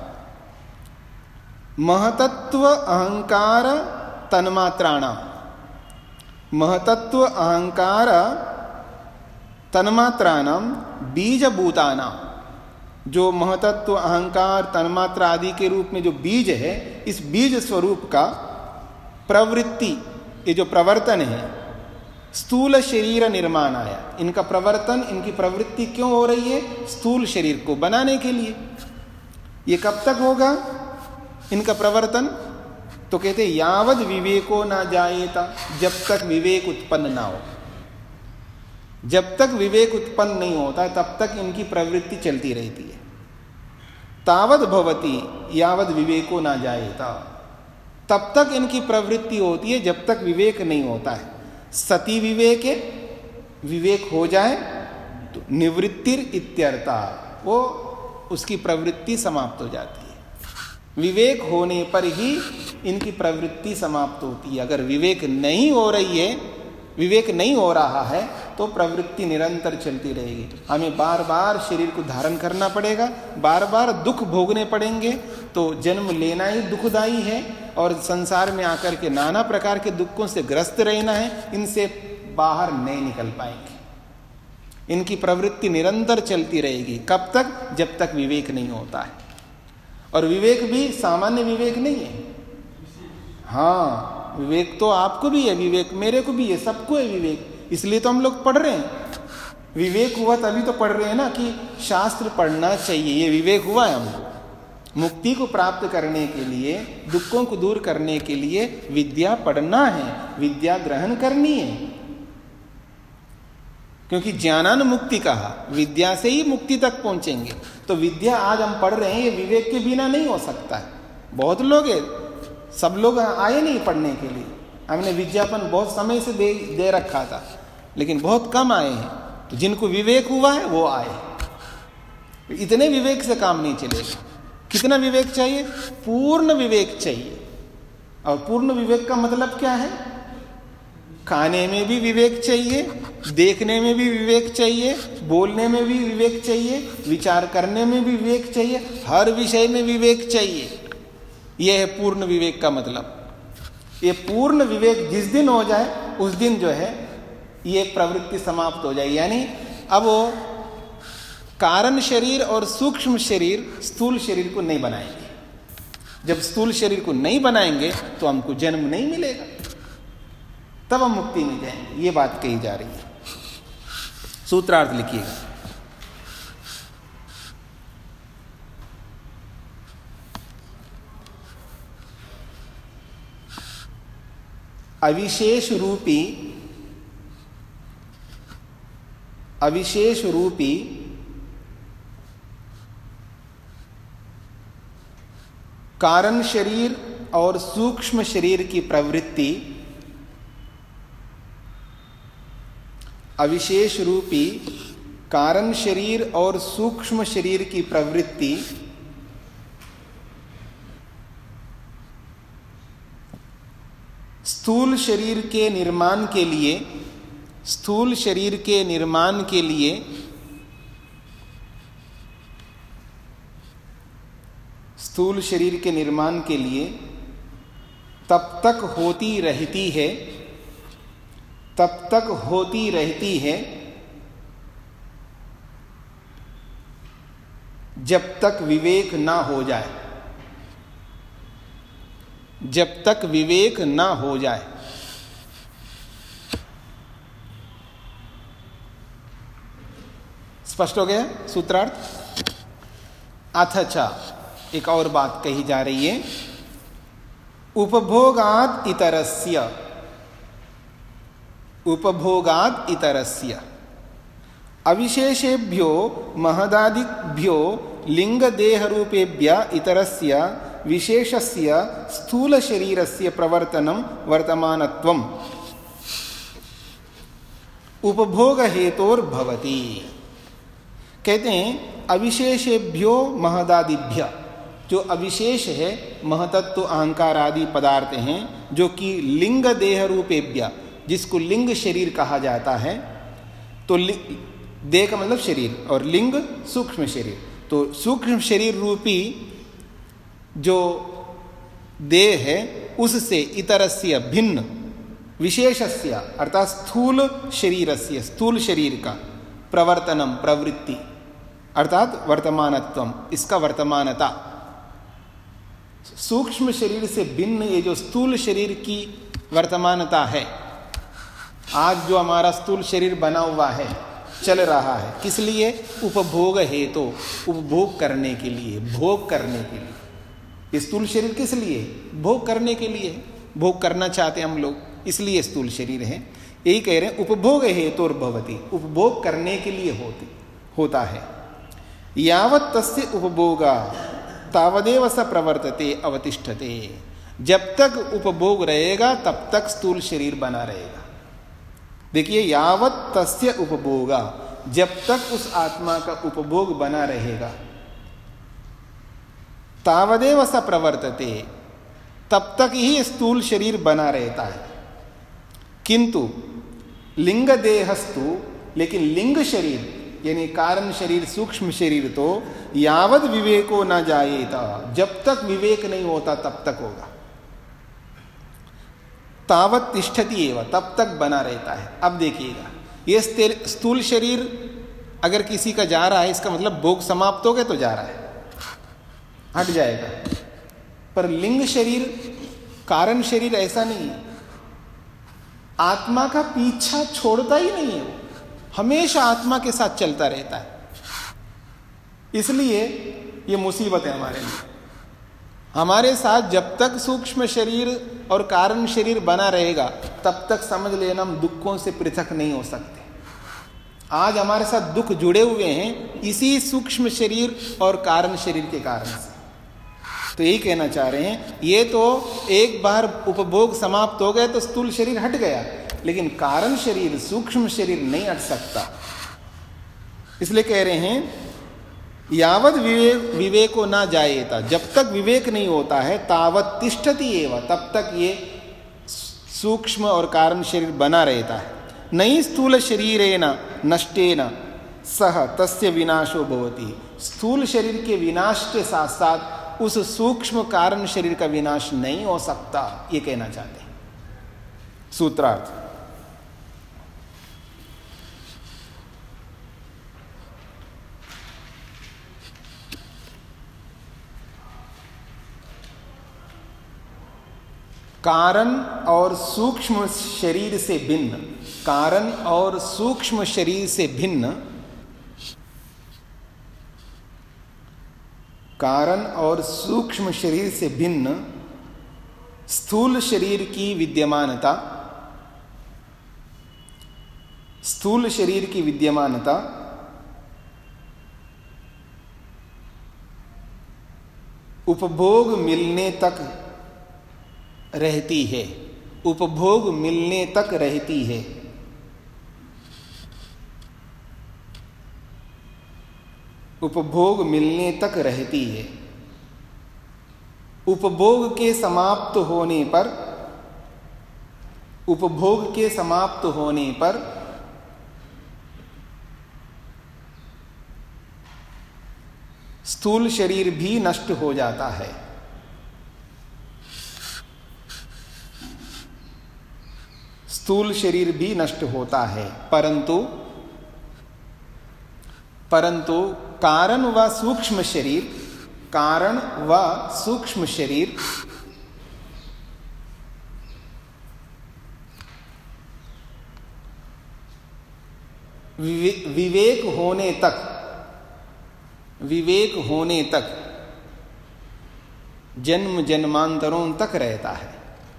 महतत्व अहंकार तन्मात्राणां, महतत्व अहंकार तन्मात्राणां बीजभूतानां, जो महतत्व अहंकार तन्मात्रा आदि के रूप में जो बीज है, इस बीज स्वरूप का प्रवृत्ति, ये जो प्रवर्तन है, स्थूल शरीर निर्माण आया। इनका प्रवर्तन, इनकी प्रवृत्ति क्यों हो रही है? स्थूल शरीर को बनाने के लिए। ये कब तक होगा इनका प्रवर्तन? तो कहते यावद विवेको ना जाएता, जब तक विवेक उत्पन्न ना हो। जब तक विवेक उत्पन्न नहीं होता तब तक इनकी प्रवृत्ति चलती रहती है। तावद भवती यावद विवेको ना जाएता, तब तक इनकी प्रवृत्ति होती है जब तक विवेक नहीं होता है। सती विवेक है, विवेक हो जाए तो निवृत्तिर इत्यर्था, वो उसकी प्रवृत्ति समाप्त हो जाती है। विवेक होने पर ही इनकी प्रवृत्ति समाप्त होती है। अगर विवेक नहीं हो रही है, विवेक नहीं हो रहा है, तो प्रवृत्ति निरंतर चलती रहेगी। हमें बार बार शरीर को धारण करना पड़ेगा, बार बार दुख भोगने पड़ेंगे। तो जन्म लेना ही दुखदायी है, और संसार में आकर के नाना प्रकार के दुखों से ग्रस्त रहना है। इनसे बाहर नहीं निकल पाएंगे। इनकी प्रवृत्ति निरंतर चलती रहेगी। कब तक? जब तक विवेक नहीं होता है। और विवेक भी सामान्य विवेक नहीं है। हाँ, विवेक तो आपको भी है, विवेक मेरे को भी है, सबको है विवेक। इसलिए तो हम लोग पढ़ रहे हैं। विवेक हुआ तभी तो पढ़ रहे हैं ना कि शास्त्र पढ़ना चाहिए। ये विवेक हुआ है हमको। मुक्ति को प्राप्त करने के लिए, दुखों को दूर करने के लिए विद्या पढ़ना है, विद्या ग्रहण करनी है। क्योंकि ज्ञानान मुक्ति कहा, विद्या से ही मुक्ति तक पहुंचेंगे। तो विद्या आज हम पढ़ रहे हैं, ये विवेक के बिना नहीं हो सकता है। बहुत लोग हैं, सब लोग आए नहीं पढ़ने के लिए। हमने विज्ञापन बहुत समय से दे रखा था, लेकिन बहुत कम आए हैं। तो जिनको विवेक हुआ है वो आए। इतने विवेक से काम नहीं चलेगा। कितना विवेक चाहिए? पूर्ण विवेक चाहिए। और पूर्ण विवेक का मतलब क्या है? खाने में भी विवेक चाहिए, देखने में भी विवेक चाहिए, बोलने में भी विवेक चाहिए, विचार करने में भी विवेक चाहिए, हर विषय में विवेक चाहिए। यह है पूर्ण विवेक का मतलब। ये पूर्ण विवेक जिस दिन हो जाए उस दिन जो है ये प्रवृत्ति समाप्त हो जाए। यानी अब वो कारण शरीर और सूक्ष्म शरीर स्थूल शरीर को नहीं बनाएंगे। जब स्थूल शरीर को नहीं बनाएंगे तो हमको जन्म नहीं मिलेगा, तब हम मुक्ति में जाएंगे। ये बात कही जा रही है। सूत्रार्थ लिखिएगा। अविशेष रूपी कारण शरीर और सूक्ष्म शरीर की प्रवृत्ति, अविशेष रूपी कारण शरीर और सूक्ष्म शरीर की प्रवृत्ति स्थूल शरीर के निर्माण के लिए, स्थूल शरीर के निर्माण के लिए स्थूल शरीर के निर्माण के लिए तब तक होती रहती है, तब तक होती रहती है जब तक विवेक ना हो जाए, जब तक विवेक ना हो जाए। स्पष्ट हो गया सूत्रार्थ? अथचा एक और बात कही जा रही है, उपभोगात् इतरस्य, उपभोगात् इतरस्य अविशेषेभ्यो महदादिभ्यो लिंग देह रूपेभ्य इतरस्य विशेषस्य स्थूल शरीरस्य प्रवर्तनम वर्तमानत्वम उपभोग हेतोर भवति। कहते हैं अविशेषेभ्यो महदादिभ्य, जो अविशेष है महतत्व अहंकार आदि पदार्थ हैं, जो कि लिंग देह रूपेभ्य, जिसको लिंग शरीर कहा जाता है। तो देह का मतलब शरीर और लिंग सूक्ष्म शरीर। तो सूक्ष्म शरीर रूपी जो देह है उससे इतरस्य भिन्न विशेषस्य अर्थात स्थूल शरीरस्य, स्थूल शरीर का प्रवर्तनम प्रवृत्ति अर्थात वर्तमानत्वम, इसका वर्तमानता। सूक्ष्म शरीर से भिन्न ये जो स्थूल शरीर की वर्तमानता है, आज जो हमारा स्थूल शरीर बना हुआ है, चल रहा है, किस लिए? उपभोग हेतु, उपभोग करने के लिए, भोग करने के लिए। ये स्थूल शरीर किस लिए? भोग करने के लिए, भोग करना चाहते हैं हम लोग, इसलिए स्थूल शरीर है। यही कह रहे हैं उपभोग हेतुर भवति, उपभोग करने के लिए होता है। यावत् तस्य उपभोगा तावदेव स प्रवर्तते अवतिष्ठते, जब तक उपभोग रहेगा तब तक स्थूल शरीर बना रहेगा। देखिए, यावत् तस्य उपभोगा, जब तक उस आत्मा का उपभोग बना रहेगा, तावदेव स प्रवर्तते, तब तक ही स्थूल शरीर बना रहता है। किंतु लिंग देहस्तु, लेकिन लिंग शरीर यानी कारण शरीर सूक्ष्म शरीर तो यावद विवेको न जायेता, जब तक विवेक नहीं होता तब तक होगा। तावत तिष्ठति एव, तब तक बना रहता है। अब देखिएगा, ये स्थूल शरीर अगर किसी का जा रहा है, इसका मतलब भोग समाप्त हो गए तो जा रहा है, हट जाएगा। पर लिंग शरीर कारण शरीर ऐसा नहीं है, आत्मा का पीछा छोड़ता ही नहीं है, वो हमेशा आत्मा के साथ चलता रहता है। इसलिए ये मुसीबत है हमारे लिए। हमारे साथ जब तक सूक्ष्म शरीर और कारण शरीर बना रहेगा तब तक समझ लेना हम दुखों से पृथक नहीं हो सकते। आज हमारे साथ दुख जुड़े हुए हैं इसी सूक्ष्म शरीर और कारण शरीर के कारण से। तो यही कहना चाह रहे हैं, ये तो एक बार उपभोग समाप्त हो गए तो स्थूल शरीर हट गया, लेकिन कारण शरीर सूक्ष्म शरीर नहीं हट सकता। इसलिए कह रहे हैं यावद विवेको ना जाएता, जब तक विवेक नहीं होता है, तावत तिष्ठति एव, तब तक ये सूक्ष्म और कारण शरीर बना रहता है। नहीं स्थूल शरीरेण नष्टेन सह तस्य विनाशो भवति, स्थूल शरीर के विनाश के साथ साथ उस सूक्ष्म कारण शरीर का विनाश नहीं हो सकता, ये कहना चाहते हैं। सूत्रार्थ, कारण और सूक्ष्म शरीर से भिन्न, कारण और सूक्ष्म शरीर से भिन्न, कारण और सूक्ष्म शरीर से भिन्न स्थूल शरीर की विद्यमानता, स्थूल शरीर की विद्यमानता उपभोग मिलने तक रहती है, उपभोग मिलने तक रहती है। उपभोग मिलने तक रहती है। उपभोग के समाप्त होने पर, उपभोग के समाप्त होने पर स्थूल शरीर भी नष्ट हो जाता है। स्थूल शरीर भी नष्ट होता है, परंतु कारण व सूक्ष्म शरीर, कारण व सूक्ष्म शरीर विवेक होने तक जन्म जन्मांतरों तक रहता है।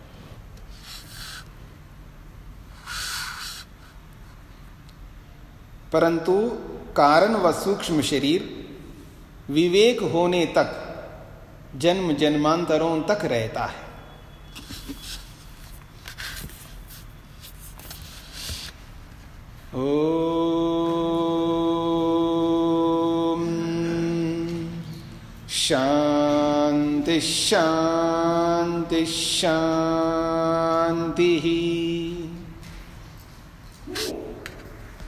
परंतु कारण व सूक्ष्म शरीर विवेक होने तक जन्म जन्मांतरों तक रहता है। ओम शांति शांति शांति।